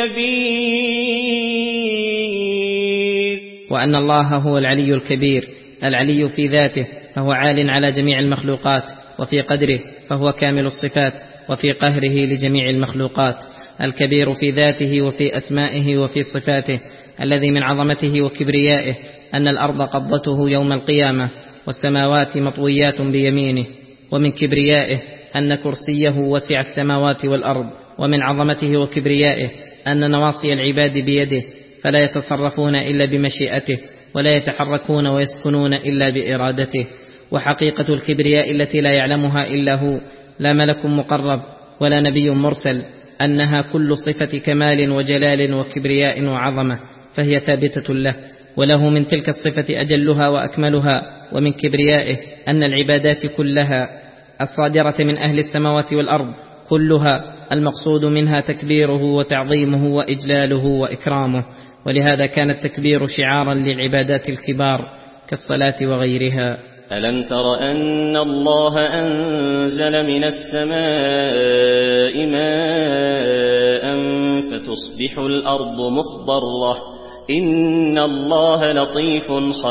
الكبير. وأن الله هو العلي الكبير، العلي في ذاته فهو عال على جميع المخلوقات، وفي قدره فهو كامل الصفات، وفي قهره لجميع المخلوقات، الكبير في ذاته وفي أسمائه وفي صفاته، الذي من عظمته وكبريائه أن الأرض قبضته يوم القيامة والسماوات مطويات بيمينه، ومن كبريائه أن كرسيه وسع السماوات والأرض، ومن عظمته وكبريائه أن نواصي العباد بيده، فلا يتصرفون إلا بمشيئته، ولا يتحركون ويسكنون إلا بإرادته. وحقيقة الكبرياء التي لا يعلمها إلا هو، لا ملك مقرب ولا نبي مرسل، أنها كل صفة كمال وجلال وكبرياء وعظمة، فهي ثابتة له، وله من تلك الصفة أجلها وأكملها. ومن كبريائه أن العبادات كلها الصادرة من أهل السماوات والأرض كلها المقصود منها تكبيره وتعظيمه وإجلاله وإكرامه، ولهذا كان التكبير شعارا للعبادات الكبار كالصلاة وغيرها. ألم تر أن الله أنزل من السماء ماء فتصبح الأرض مخضرة إن الله لطيف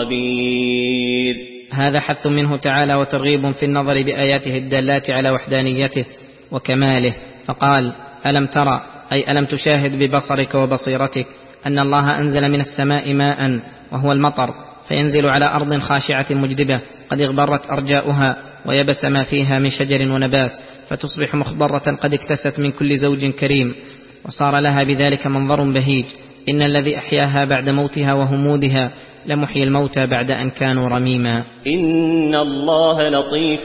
خبير. هذا حث منه تعالى وترغيب في النظر بآياته الدالات على وحدانيته وكماله، فقال: ألم ترى، أي ألم تشاهد ببصرك وبصيرتك أن الله أنزل من السماء ماء، وهو المطر، فينزل على أرض خاشعة مجدبة قد اغبرت أرجاؤها ويبس ما فيها من شجر ونبات، فتصبح مخضرة قد اكتست من كل زوج كريم، وصار لها بذلك منظر بهيج. إن الذي أحياها بعد موتها وهمودها لمحيي الموتى بعد أن كانوا رميما. إن الله لطيف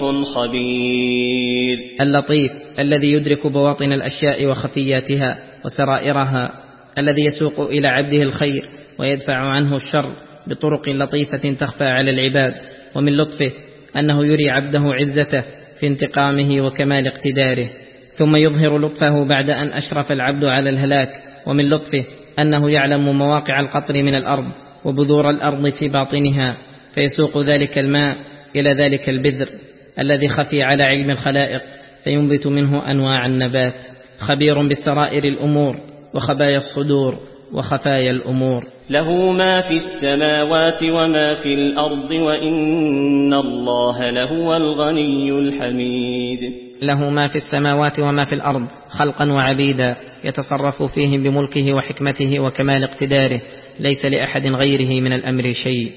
خبير. اللطيف الذي يدرك بواطن الأشياء وخفياتها وسرائرها، الذي يسوق إلى عبده الخير ويدفع عنه الشر بطرق لطيفة تخفى على العباد. ومن لطفه أنه يري عبده عزته في انتقامه وكمال اقتداره، ثم يظهر لطفه بعد أن أشرف العبد على الهلاك. ومن لطفه أنه يعلم مواقع القطر من الأرض وبذور الأرض في باطنها، فيسوق ذلك الماء إلى ذلك البذر الذي خفي على علم الخلائق، فينبت منه أنواع النبات. خبير بالسرائر الأمور وخبايا الصدور وخفايا الأمور. له ما في السماوات وما في الأرض وإن الله لهو الغني الحميد. له ما في السماوات وما في الأرض خلقا وعبيدا، يتصرف فيهم بملكه وحكمته وكمال اقتداره، ليس لأحد غيره من الأمر شيء.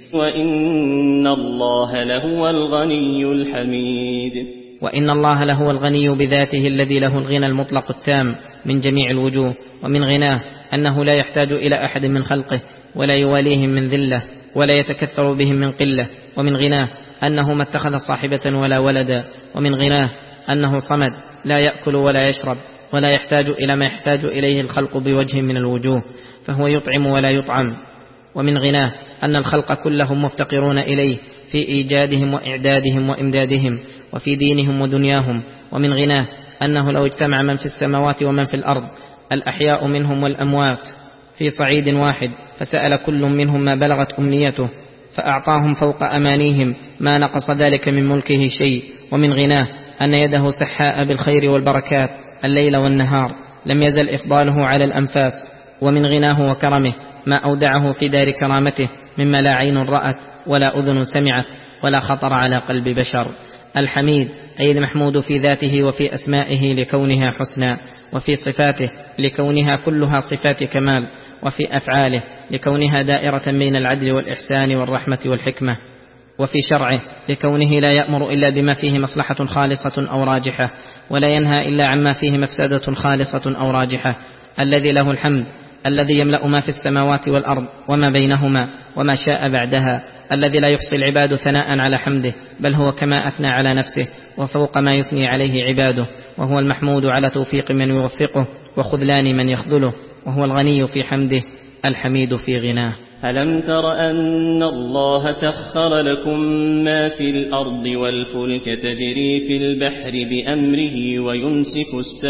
وإن الله لهو الغني الحميد. وإن الله لهو الغني بذاته الذي له الغنى المطلق التام من جميع الوجوه. ومن غناه أنه لا يحتاج إلى أحد من خلقه، ولا يواليهم من ذلة، ولا يتكثر بهم من قلة. ومن غناه أنه ما اتخذ صاحبة ولا ولدا. ومن غناه أنه صمد لا يأكل ولا يشرب، ولا يحتاج إلى ما يحتاج إليه الخلق بوجه من الوجوه، فهو يطعم ولا يطعم. ومن غناه أن الخلق كلهم مفتقرون إليه في إيجادهم وإعدادهم وإمدادهم وفي دينهم ودنياهم. ومن غناه أنه لو اجتمع من في السماوات ومن في الأرض الأحياء منهم والأموات في صعيد واحد، فسأل كل منهم ما بلغت أمنيته، فأعطاهم فوق أمانيهم، ما نقص ذلك من ملكه شيء. ومن غناه أن يده سحاء بالخير والبركات الليل والنهار، لم يزل إفضاله على الأنفاس. ومن غناه وكرمه ما أودعه في دار كرامته مما لا عين رأت ولا أذن سمعت ولا خطر على قلب بشر. الحميد أي المحمود في ذاته وفي أسمائه لكونها حسنى، وفي صفاته لكونها كلها صفات كمال، وفي أفعاله لكونها دائرة بين العدل والإحسان والرحمة والحكمة، وفي شرعه لكونه لا يأمر إلا بما فيه مصلحة خالصة أو راجحة، ولا ينهى إلا عما فيه مفسدة خالصة أو راجحة. الذي له الحمد، الذي يملأ ما في السماوات والأرض وما بينهما وما شاء بعدها، الذي لا يحصي العباد ثناء على حمده، بل هو كما أثنى على نفسه وفوق ما يثني عليه عباده. وهو المحمود على توفيق من يوفقه وخذلان من يخذله، وهو الغني في حمده الحميد في غناه. ألم تر أن الله سخر لكم ما في الأرض والفلك تجري في البحر بأمره ويمسك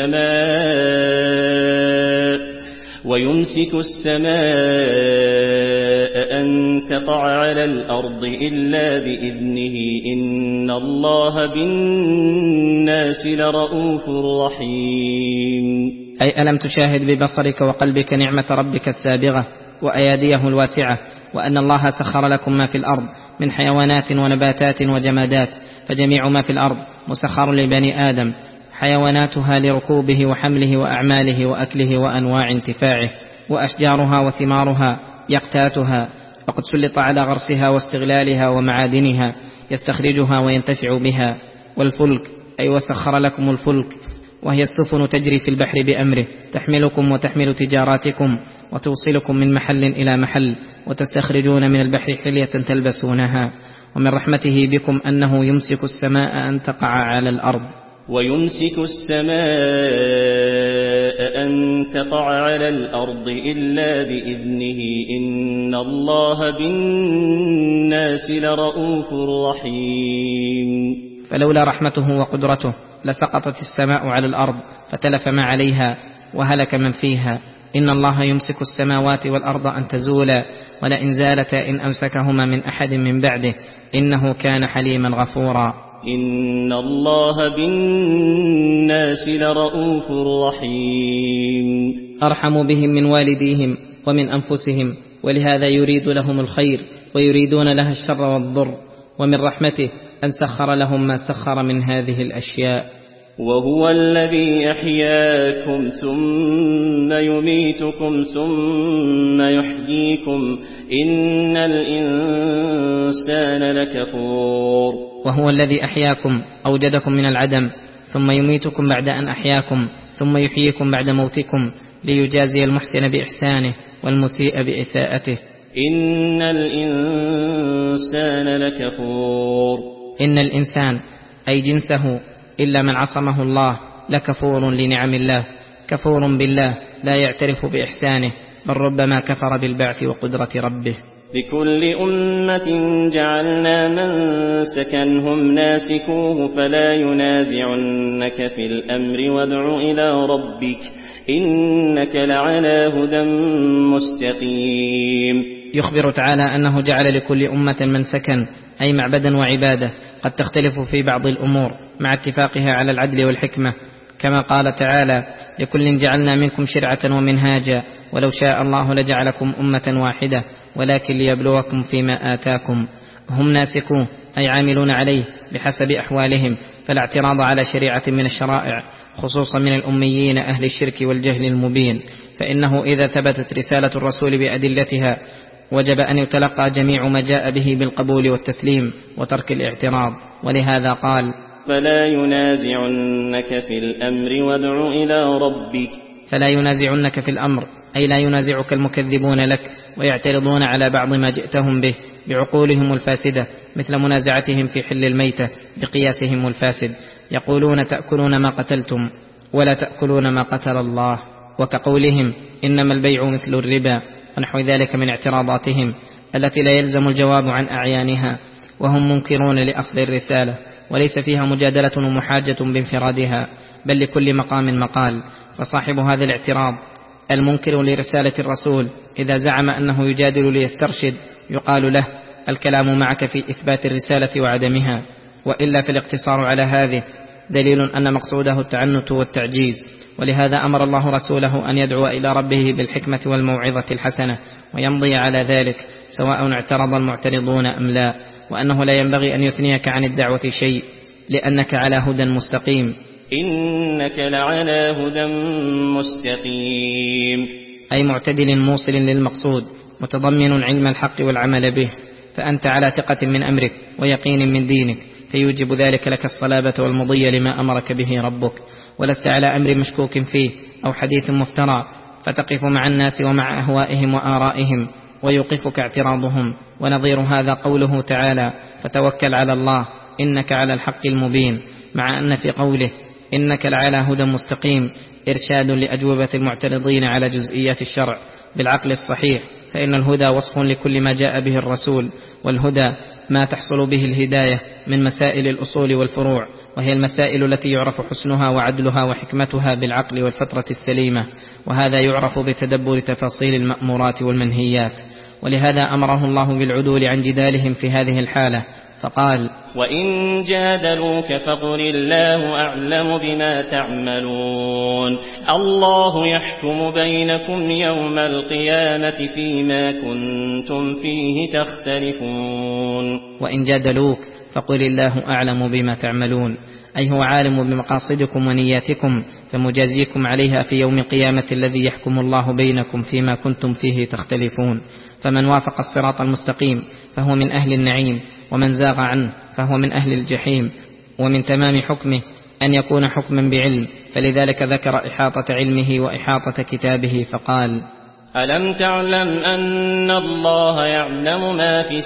السماء ويمسك السماء أن تقع على الأرض إلا بإذنه إن الله بالناس لرؤوف رحيم. أي ألم تشاهد ببصرك وقلبك نعمة ربك السابغة وأياديه الواسعة، وأن الله سخر لكم ما في الأرض من حيوانات ونباتات وجمادات، فجميع ما في الأرض مسخر لبني آدم، حيواناتها لركوبه وحمله وأعماله وأكله وأنواع انتفاعه، وأشجارها وثمارها يقتاتها، وقد سلط على غرسها واستغلالها ومعادنها يستخرجها وينتفع بها. والفلك أي وسخر لكم الفلك، وهي السفن تجري في البحر بأمره، تحملكم وتحمل تجاراتكم وتوصلكم من محل إلى محل، وتستخرجون من البحر حلية تلبسونها. ومن رحمته بكم أنه يمسك السماء أن تقع على الأرض ويمسك السماء أن تقع على الأرض إلا بإذنه إن الله بالناس لرؤوف رحيم. فلولا رحمته وقدرته لسقطت السماء على الأرض فتلف ما عليها وهلك من فيها. إن الله يمسك السماوات والأرض أن تزولا ولئن زالتا إن أمسكهما من أحد من بعده إنه كان حليما غفورا. إن الله بالناس لرؤوف رحيم. أرحم بهم من والديهم ومن أنفسهم، ولهذا يريد لهم الخير ويريدون لها الشر والضر. ومن رحمته أن سخر لهم ما سخر من هذه الأشياء. وهو الذي يحياكم ثم يميتكم ثم يحييكم إن الإنسان لكفور. وهو الذي أحياكم أوجدكم من العدم ثم يميتكم بعد أن أحياكم ثم يحييكم بعد موتكم ليجازي المحسن بإحسانه والمسيء بإساءته. إن الإنسان لكفور. إن الإنسان أي جنسه إلا من عصمه الله لكفور لنعم الله، كفور بالله لا يعترف بإحسانه، بل ربما كفر بالبعث وقدرة ربه. لكل أمة جعلنا منسكا هم ناسكوه فلا ينازعنك في الأمر وادع إلى ربك إنك لعلى هدى مستقيم. يخبر تعالى أنه جعل لكل أمة منسكا أي معبدا وعبادة قد تختلف في بعض الأمور مع اتفاقها على العدل والحكمة، كما قال تعالى لكل جعلنا منكم شرعة ومنهاجا ولو شاء الله لجعلكم أمة واحدة ولكن ليبلوكم فيما آتاكم. هم ناسكوه أي عاملون عليه بحسب أحوالهم، فلا اعتراض على شريعة من الشرائع خصوصا من الأميين أهل الشرك والجهل المبين، فإنه إذا ثبتت رسالة الرسول بأدلتها وجب أن يتلقى جميع ما جاء به بالقبول والتسليم وترك الاعتراض. ولهذا قال فلا ينازعنك في الأمر وادع إلى ربك. فلا ينازعنك في الأمر أي لا ينازعك المكذبون لك ويعترضون على بعض ما جئتهم به بعقولهم الفاسدة، مثل منازعتهم في حل الميتة بقياسهم الفاسد، يقولون تأكلون ما قتلتم ولا تأكلون ما قتل الله، وكقولهم إنما البيع مثل الربا ونحو ذلك من اعتراضاتهم التي لا يلزم الجواب عن أعيانها، وهم منكرون لأصل الرسالة وليس فيها مجادلة ومحاجة بانفرادها، بل لكل مقام مقال. فصاحب هذا الاعتراض المنكر لرسالة الرسول إذا زعم أنه يجادل ليسترشد يقال له الكلام معك في إثبات الرسالة وعدمها، وإلا في الاقتصار على هذه دليل أن مقصوده التعنت والتعجيز. ولهذا أمر الله رسوله أن يدعو إلى ربه بالحكمة والموعظة الحسنة ويمضي على ذلك سواء اعترض المعترضون أم لا، وأنه لا ينبغي أن يثنيك عن الدعوة شيء لأنك على هدى مستقيم. إنك لعلى هدى مستقيم أي معتدل موصل للمقصود متضمن علم الحق والعمل به، فأنت على ثقة من أمرك ويقين من دينك فيوجب ذلك لك الصلابة والمضي لما أمرك به ربك، ولست على أمر مشكوك فيه أو حديث مفترى فتقف مع الناس ومع أهوائهم وآرائهم ويوقفك اعتراضهم. ونظير هذا قوله تعالى فتوكل على الله إنك على الحق المبين، مع أن في قوله إنك لعلى هدى مستقيم إرشاد لأجوبة المعترضين على جزئيات الشرع بالعقل الصحيح، فإن الهدى وصف لكل ما جاء به الرسول، والهدى ما تحصل به الهداية من مسائل الأصول والفروع، وهي المسائل التي يعرف حسنها وعدلها وحكمتها بالعقل والفطرة السليمة، وهذا يعرف بتدبر تفاصيل المأمورات والمنهيات. ولهذا أمره الله بالعدول عن جدالهم في هذه الحالة فقال وإن جادلوك فقل الله أعلم بما تعملون الله يحكم بينكم يوم القيامة فيما كنتم فيه تختلفون. وإن جادلوك فقل الله أعلم بما تعملون، أي هو عالم بمقاصدكم ونياتكم فمجازيكم عليها في يوم القيامة الذي يحكم الله بينكم فيما كنتم فيه تختلفون. فمن وافق الصراط المستقيم فهو من أهل النعيم، ومن زاغ عنه فهو من أهل الجحيم. ومن تمام حكمه أن يكون حكما بعلم، فلذلك ذكر إحاطة علمه وإحاطة كتابه فقال: ألم تعلم أن الله يعلم ما في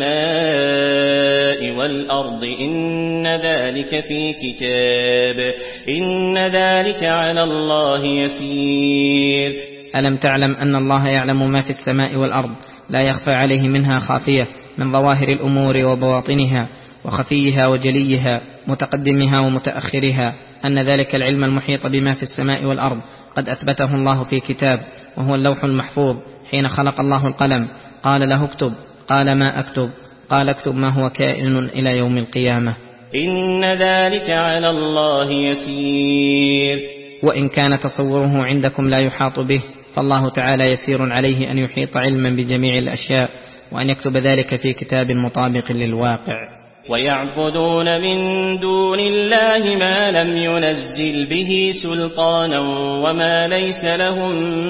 السماء والأرض إن ذلك في كتاب إن ذلك على الله يسير. ألم تعلم أن الله يعلم ما في السماء والأرض، لا يخفى عليه منها خافية من ظواهر الأمور وبواطنها وخفيها وجليها متقدمها ومتأخرها، أن ذلك العلم المحيط بما في السماء والأرض قد أثبته الله في كتاب وهو اللوح المحفوظ. حين خلق الله القلم قال له اكتب، قال ما أكتب؟ قال اكتب ما هو كائن إلى يوم القيامة. إن ذلك على الله يسير. وإن كان تصوره عندكم لا يحاط به، فالله تعالى يسير عليه أن يحيط علما بجميع الأشياء وأن يكتب ذلك في كتاب مطابق للواقع. ويعبدون من دون الله ما لم ينزل به سلطانا وما ليس لهم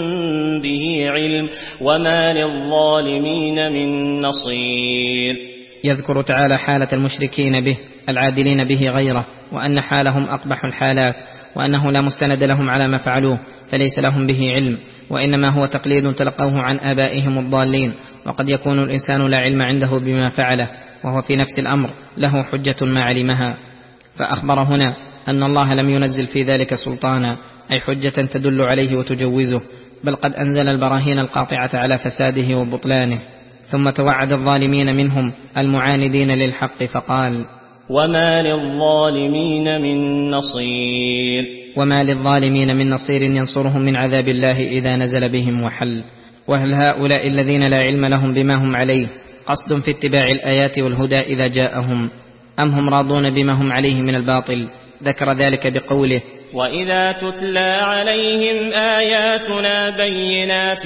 به علم وما للظالمين من نصير. يذكر تعالى حالة المشركين به العادلين به غيره، وأن حالهم أقبح الحالات، وأنه لا مستند لهم على ما فعلوه فليس لهم به علم، وإنما هو تقليد تلقوه عن آبائهم الضالين. وقد يكون الإنسان لا علم عنده بما فعله وهو في نفس الأمر له حجة ما علمها، فأخبر هنا أن الله لم ينزل في ذلك سلطانا، أي حجة تدل عليه وتجوزه، بل قد أنزل البراهين القاطعة على فساده وبطلانه. ثم توعد الظالمين منهم المعاندين للحق فقال: وما للظالمين من نصير. وما للظالمين من نصير ينصرهم من عذاب الله إذا نزل بهم وحل. وهل هؤلاء الذين لا علم لهم بما هم عليه قصد في اتباع الآيات والهدى إذا جاءهم، أم هم راضون بما هم عليه من الباطل؟ ذكر ذلك بقوله: وإذا تتلى عليهم آياتنا بينات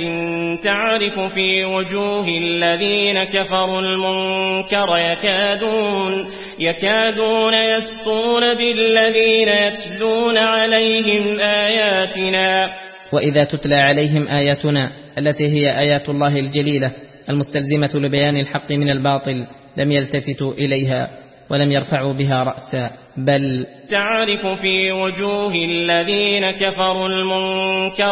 تعرف في وجوه الذين كفروا المنكر يكادون, يكادون يسطون بالذين يتلون عليهم آياتنا. وإذا تتلى عليهم آياتنا التي هي آيات الله الجليلة المستلزمة لبيان الحق من الباطل لم يلتفتوا إليها ولم يرفعوا بها رأسا، بل تعرف في وجوه الذين كفروا المنكر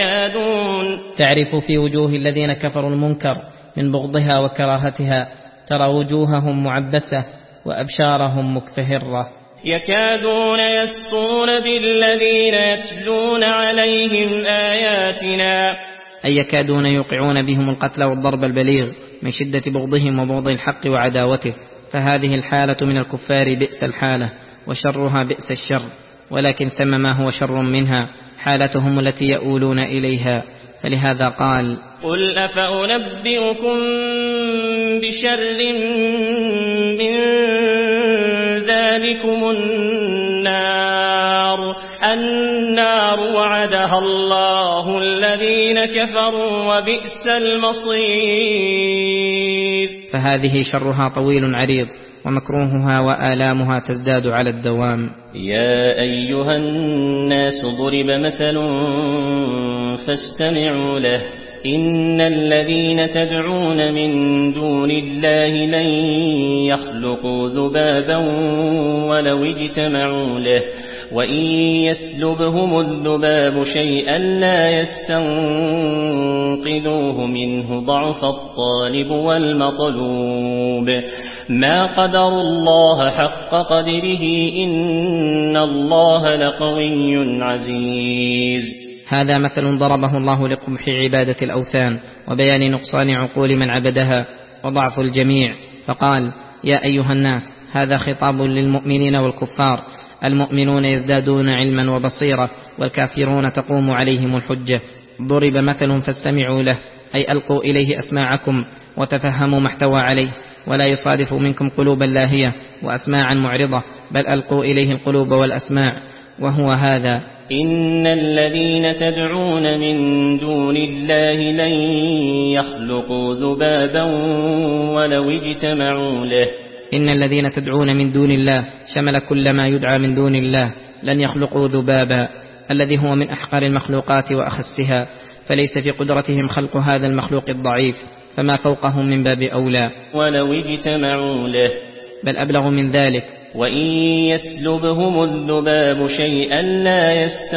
يكادون تعرف في وجوه الذين كفروا المنكر من بغضها وكراهتها، ترى وجوههم معبسة وأبشارهم مكفهرة. يكادون يسطون بالذين يتلون عليهم آياتنا، أي يكادون يوقعون بهم القتل والضرب البليغ من شدة بغضهم وبغض الحق وعداوته. فهذه الحالة من الكفار بئس الحالة وشرها بئس الشر، ولكن ثم ما هو شر منها حالتهم التي يؤولون إليها. فلهذا قال: قل أفأنبئكم بشر من ذلكم النار النار وعدها الله الذين كفروا وبئس المصير. فهذه شرها طويل عريض ومكروهها وآلامها تزداد على الدوام. يا أيها الناس ضرب مثل فاستمعوا له إن الذين تدعون من دون الله لن يخلقوا ذبابا ولو اجتمعوا له وإن يسلبهم الذباب شيئا لا يستنقذوه منه ضعف الطالب والمطلوب ما قدر الله حق قدره إن الله لقوي عزيز. هذا مثل ضربه الله لقبح عبادة الأوثان وبيان نقصان عقول من عبدها وضعف الجميع، فقال: يا أيها الناس. هذا خطاب للمؤمنين والكفار. المؤمنون يزدادون علما وبصيرة والكافرون تقوم عليهم الحجة. ضرب مثل فاستمعوا له، أي ألقوا إليه أسماعكم وتفهموا ما احتوى عليه، ولا يصادف منكم قلوبا لاهية وأسماعا معرضة، بل ألقوا إليه القلوب والأسماع، وهو هذا: إن الذين تدعون من دون الله لن يخلقوا ذبابا ولو اجتمعوا له. إن الذين تدعون من دون الله شمل كل ما يدعى من دون الله، لن يخلقوا ذبابا الذي هو من أحقر المخلوقات وأخسها، فليس في قدرتهم خلق هذا المخلوق الضعيف، فما فوقهم من باب أولى. ولو اجتمعوا له، بل أبلغ من ذلك، وإن يسلبهم الذباب شيئا لا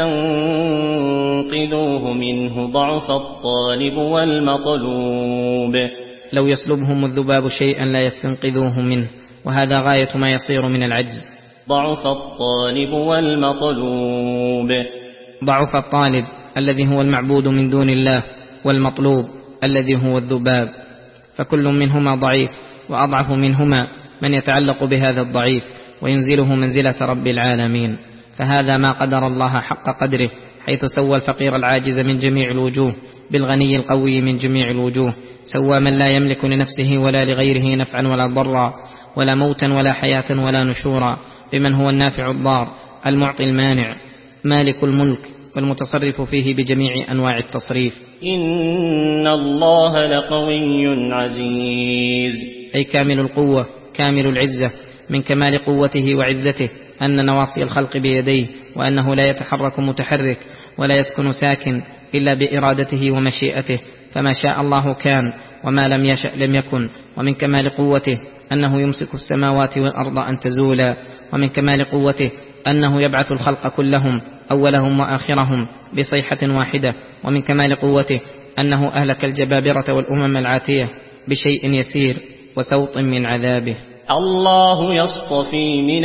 يستنقذوه منه ضعف الطالب والمطلوب. لو يسلبهم الذباب شيئا لا يستنقذوه منه، وهذا غاية ما يصير من العجز. ضعف الطالب والمطلوب. ضعف الطالب الذي هو المعبود من دون الله، والمطلوب الذي هو الذباب، فكل منهما ضعيف، وأضعف منهما من يتعلق بهذا الضعيف وينزله منزلة رب العالمين. فهذا ما قدر الله حق قدره، حيث سوى الفقير العاجز من جميع الوجوه بالغني القوي من جميع الوجوه، سوى من لا يملك لنفسه ولا لغيره نفعا ولا ضرا ولا موتا ولا حياة ولا نشورا بمن هو النافع الضار المعطي المانع مالك الملك والمتصرف فيه بجميع أنواع التصريف. إن الله لقوي عزيز، أي كامل القوة كامل العزة. من كمال قوته وعزته أن نواصي الخلق بيديه، وأنه لا يتحرك متحرك ولا يسكن ساكن إلا بإرادته ومشيئته، فما شاء الله كان وما لم يشأ لم يكن. ومن كمال قوته أنه يمسك السماوات والأرض أن تزولا. ومن كمال قوته أنه يبعث الخلق كلهم أولهم وآخرهم بصيحة واحدة. ومن كمال قوته أنه أهلك الجبابرة والأمم العاتية بشيء يسير وسوط من عذابه. الله يصطفي من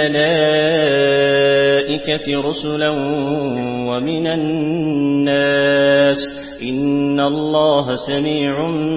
الملائكة رسلا ومن الناس إن الله سميع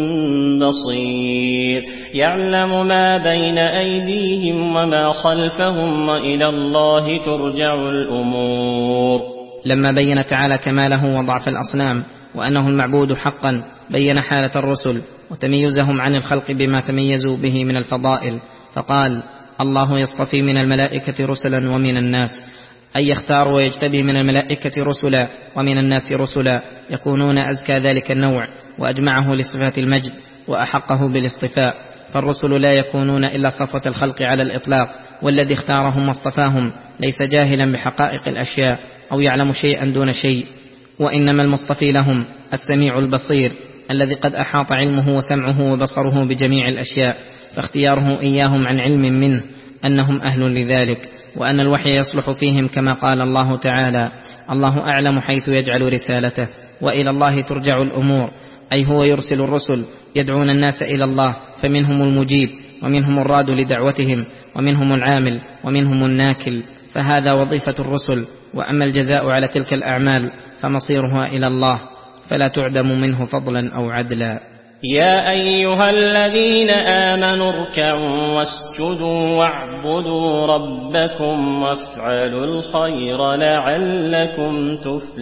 بصير، يعلم ما بين أيديهم وما خلفهم وإلى الله ترجع الأمور. لما بين تعالى كماله وضعف الأصنام وأنه المعبود حقا، بين حالة الرسل وتميزهم عن الخلق بما تميزوا به من الفضائل، فقال الله يصطفي من الملائكة رسلا ومن الناس، أي يختار ويجتبي من الملائكة رسلا ومن الناس رسلا يكونون أزكى ذلك النوع وأجمعه لصفات المجد وأحقه بالاصطفاء. فالرسل لا يكونون إلا صفوة الخلق على الإطلاق، والذي اختارهم واصطفاهم ليس جاهلا بحقائق الأشياء أو يعلم شيئا دون شيء، وإنما المصطفي لهم السميع البصير الذي قد أحاط علمه وسمعه وبصره بجميع الأشياء، فاختياره إياهم عن علم منه أنهم أهل لذلك، وأن الوحي يصلح فيهم كما قال الله تعالى الله أعلم حيث يجعل رسالته وإلى الله ترجع الأمور، أي هو يرسل الرسل يدعون الناس إلى الله، فمنهم المجيب ومنهم الراد لدعوتهم ومنهم العامل ومنهم الناكل، فهذا وظيفة الرسل. وأما الجزاء على تلك الأعمال فمصيرها إلى الله، فلا تعدم منه فضلا أو عدلا. يا أيها الذين آمنوا اركعوا واسجدوا واعبدوا ربكم وافعلوا الخير لعلكم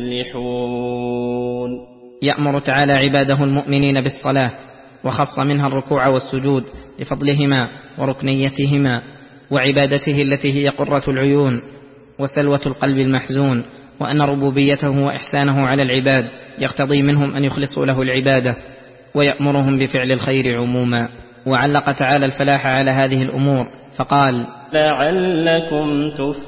تفلحون. يأمر تعالى عباده المؤمنين بالصلاة، وخص منها الركوع والسجود لفضلهما وركنيتهما وعبادته التي هي قرة العيون وسلوة القلب المحزون، وأن ربوبيته وإحسانه على العباد يقتضي منهم أن يخلصوا له العبادة، ويأمرهم بفعل الخير عموما. وعلق تعالى الفلاح على هذه الأمور فقال لعلكم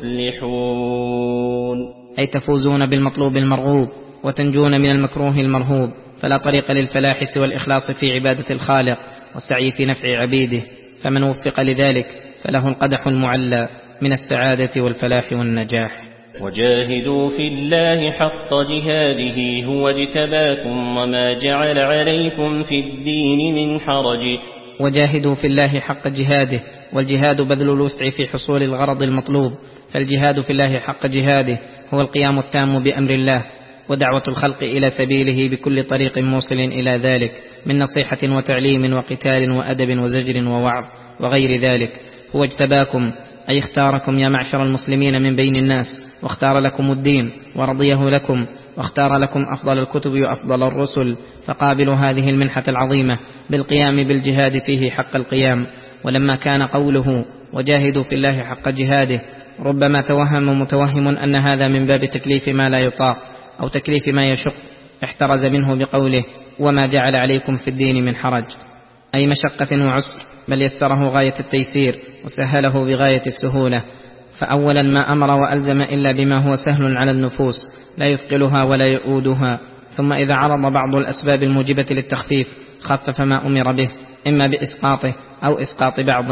تفلحون، أي تفوزون بالمطلوب المرغوب وتنجون من المكروه المرهوب. فلا طريق للفلاح سوى الإخلاص في عبادة الخالق والسعي في نفع عبيده، فمن وفق لذلك فله القدح المعلى من السعادة والفلاح والنجاح. وجاهدوا في الله حق جهاده هو اجتباكم وما جعل عليكم في الدين من حرج. وجاهدوا في الله حق جهاده، والجهاد بذل الوسع في حصول الغرض المطلوب، فالجهاد في الله حق جهاده هو القيام التام بأمر الله ودعوة الخلق إلى سبيله بكل طريق موصل إلى ذلك من نصيحة وتعليم وقتال وأدب وزجر ووعظ وغير ذلك. هو اجتباكم أي اختاركم يا معشر المسلمين من بين الناس، واختار لكم الدين ورضيه لكم، واختار لكم أفضل الكتب وأفضل الرسل، فقابلوا هذه المنحة العظيمة بالقيام بالجهاد فيه حق القيام. ولما كان قوله وجاهدوا في الله حق جهاده ربما توهم متوهم أن هذا من باب تكليف ما لا يطاق أو تكليف ما يشق، احترز منه بقوله وما جعل عليكم في الدين من حرج، أي مشقة وعسر، بل يسره غاية التيسير وسهله بغاية السهولة. فأولا ما أمر وألزم إلا بما هو سهل على النفوس لا يثقلها ولا يؤودها، ثم إذا عرض بعض الأسباب الموجبة للتخفيف خفف ما أمر به إما بإسقاطه أو إسقاط بعضه،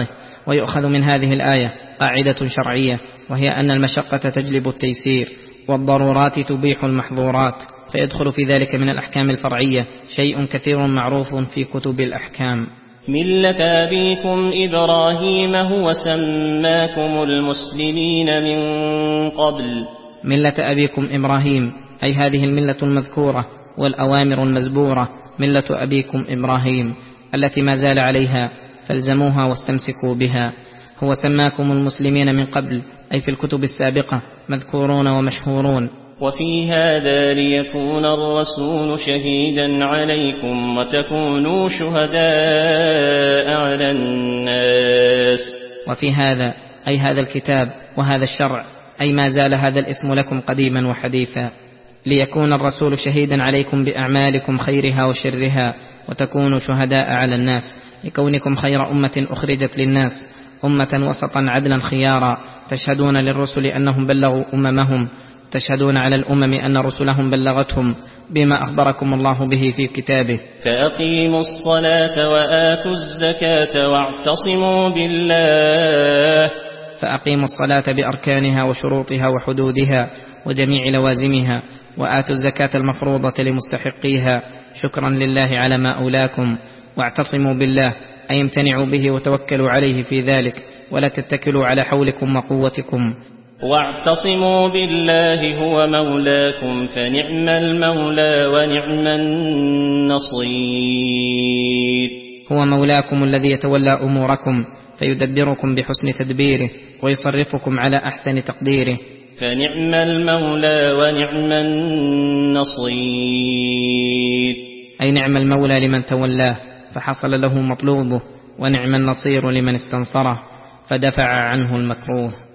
ويؤخذ من هذه الآية قاعدة شرعية، وهي أن المشقة تجلب التيسير، والضرورات تبيح المحظورات، فيدخل في ذلك من الأحكام الفرعية شيء كثير معروف في كتب الأحكام. ملة أبيكم إبراهيم هو سماكم المسلمين من قبل. ملة أبيكم إبراهيم أي هذه الملة المذكورة والأوامر المزبورة، ملة أبيكم إبراهيم التي ما زال عليها، فالزموها واستمسكوا بها. هو سماكم المسلمين من قبل أي في الكتب السابقة مذكورون ومشهورون. وفي هذا ليكون الرسول شهيدا عليكم وتكونوا شهداء على الناس. وفي هذا أي هذا الكتاب وهذا الشرع، أي ما زال هذا الاسم لكم قديما وحديثا. ليكون الرسول شهيدا عليكم بأعمالكم خيرها وشرها وتكونوا شهداء على الناس، لكونكم خير أمة أخرجت للناس، أمة وسطا عدلا خيارا، تشهدون للرسل أنهم بلغوا أممهم، تشهدون على الأمم أن رسلهم بلغتهم بما أخبركم الله به في كتابه. فأقيموا الصلاة وآتوا الزكاة واعتصموا بالله. فأقيموا الصلاة بأركانها وشروطها وحدودها وجميع لوازمها، وآتوا الزكاة المفروضة لمستحقيها شكرا لله على ما أولاكم. واعتصموا بالله أي امتنعوا به وتوكلوا عليه في ذلك، ولا تتكلوا على حولكم وقوتكم. واعتصموا بالله هو مولاكم فنعم المولى ونعم النصير. هو مولاكم الذي يتولى أموركم فيدبركم بحسن تدبيره ويصرفكم على أحسن تقديره. فنعم المولى ونعم النصير أي نعم المولى لمن تولاه فحصل له مطلوبه، ونعم النصير لمن استنصره فدفع عنه المكروه.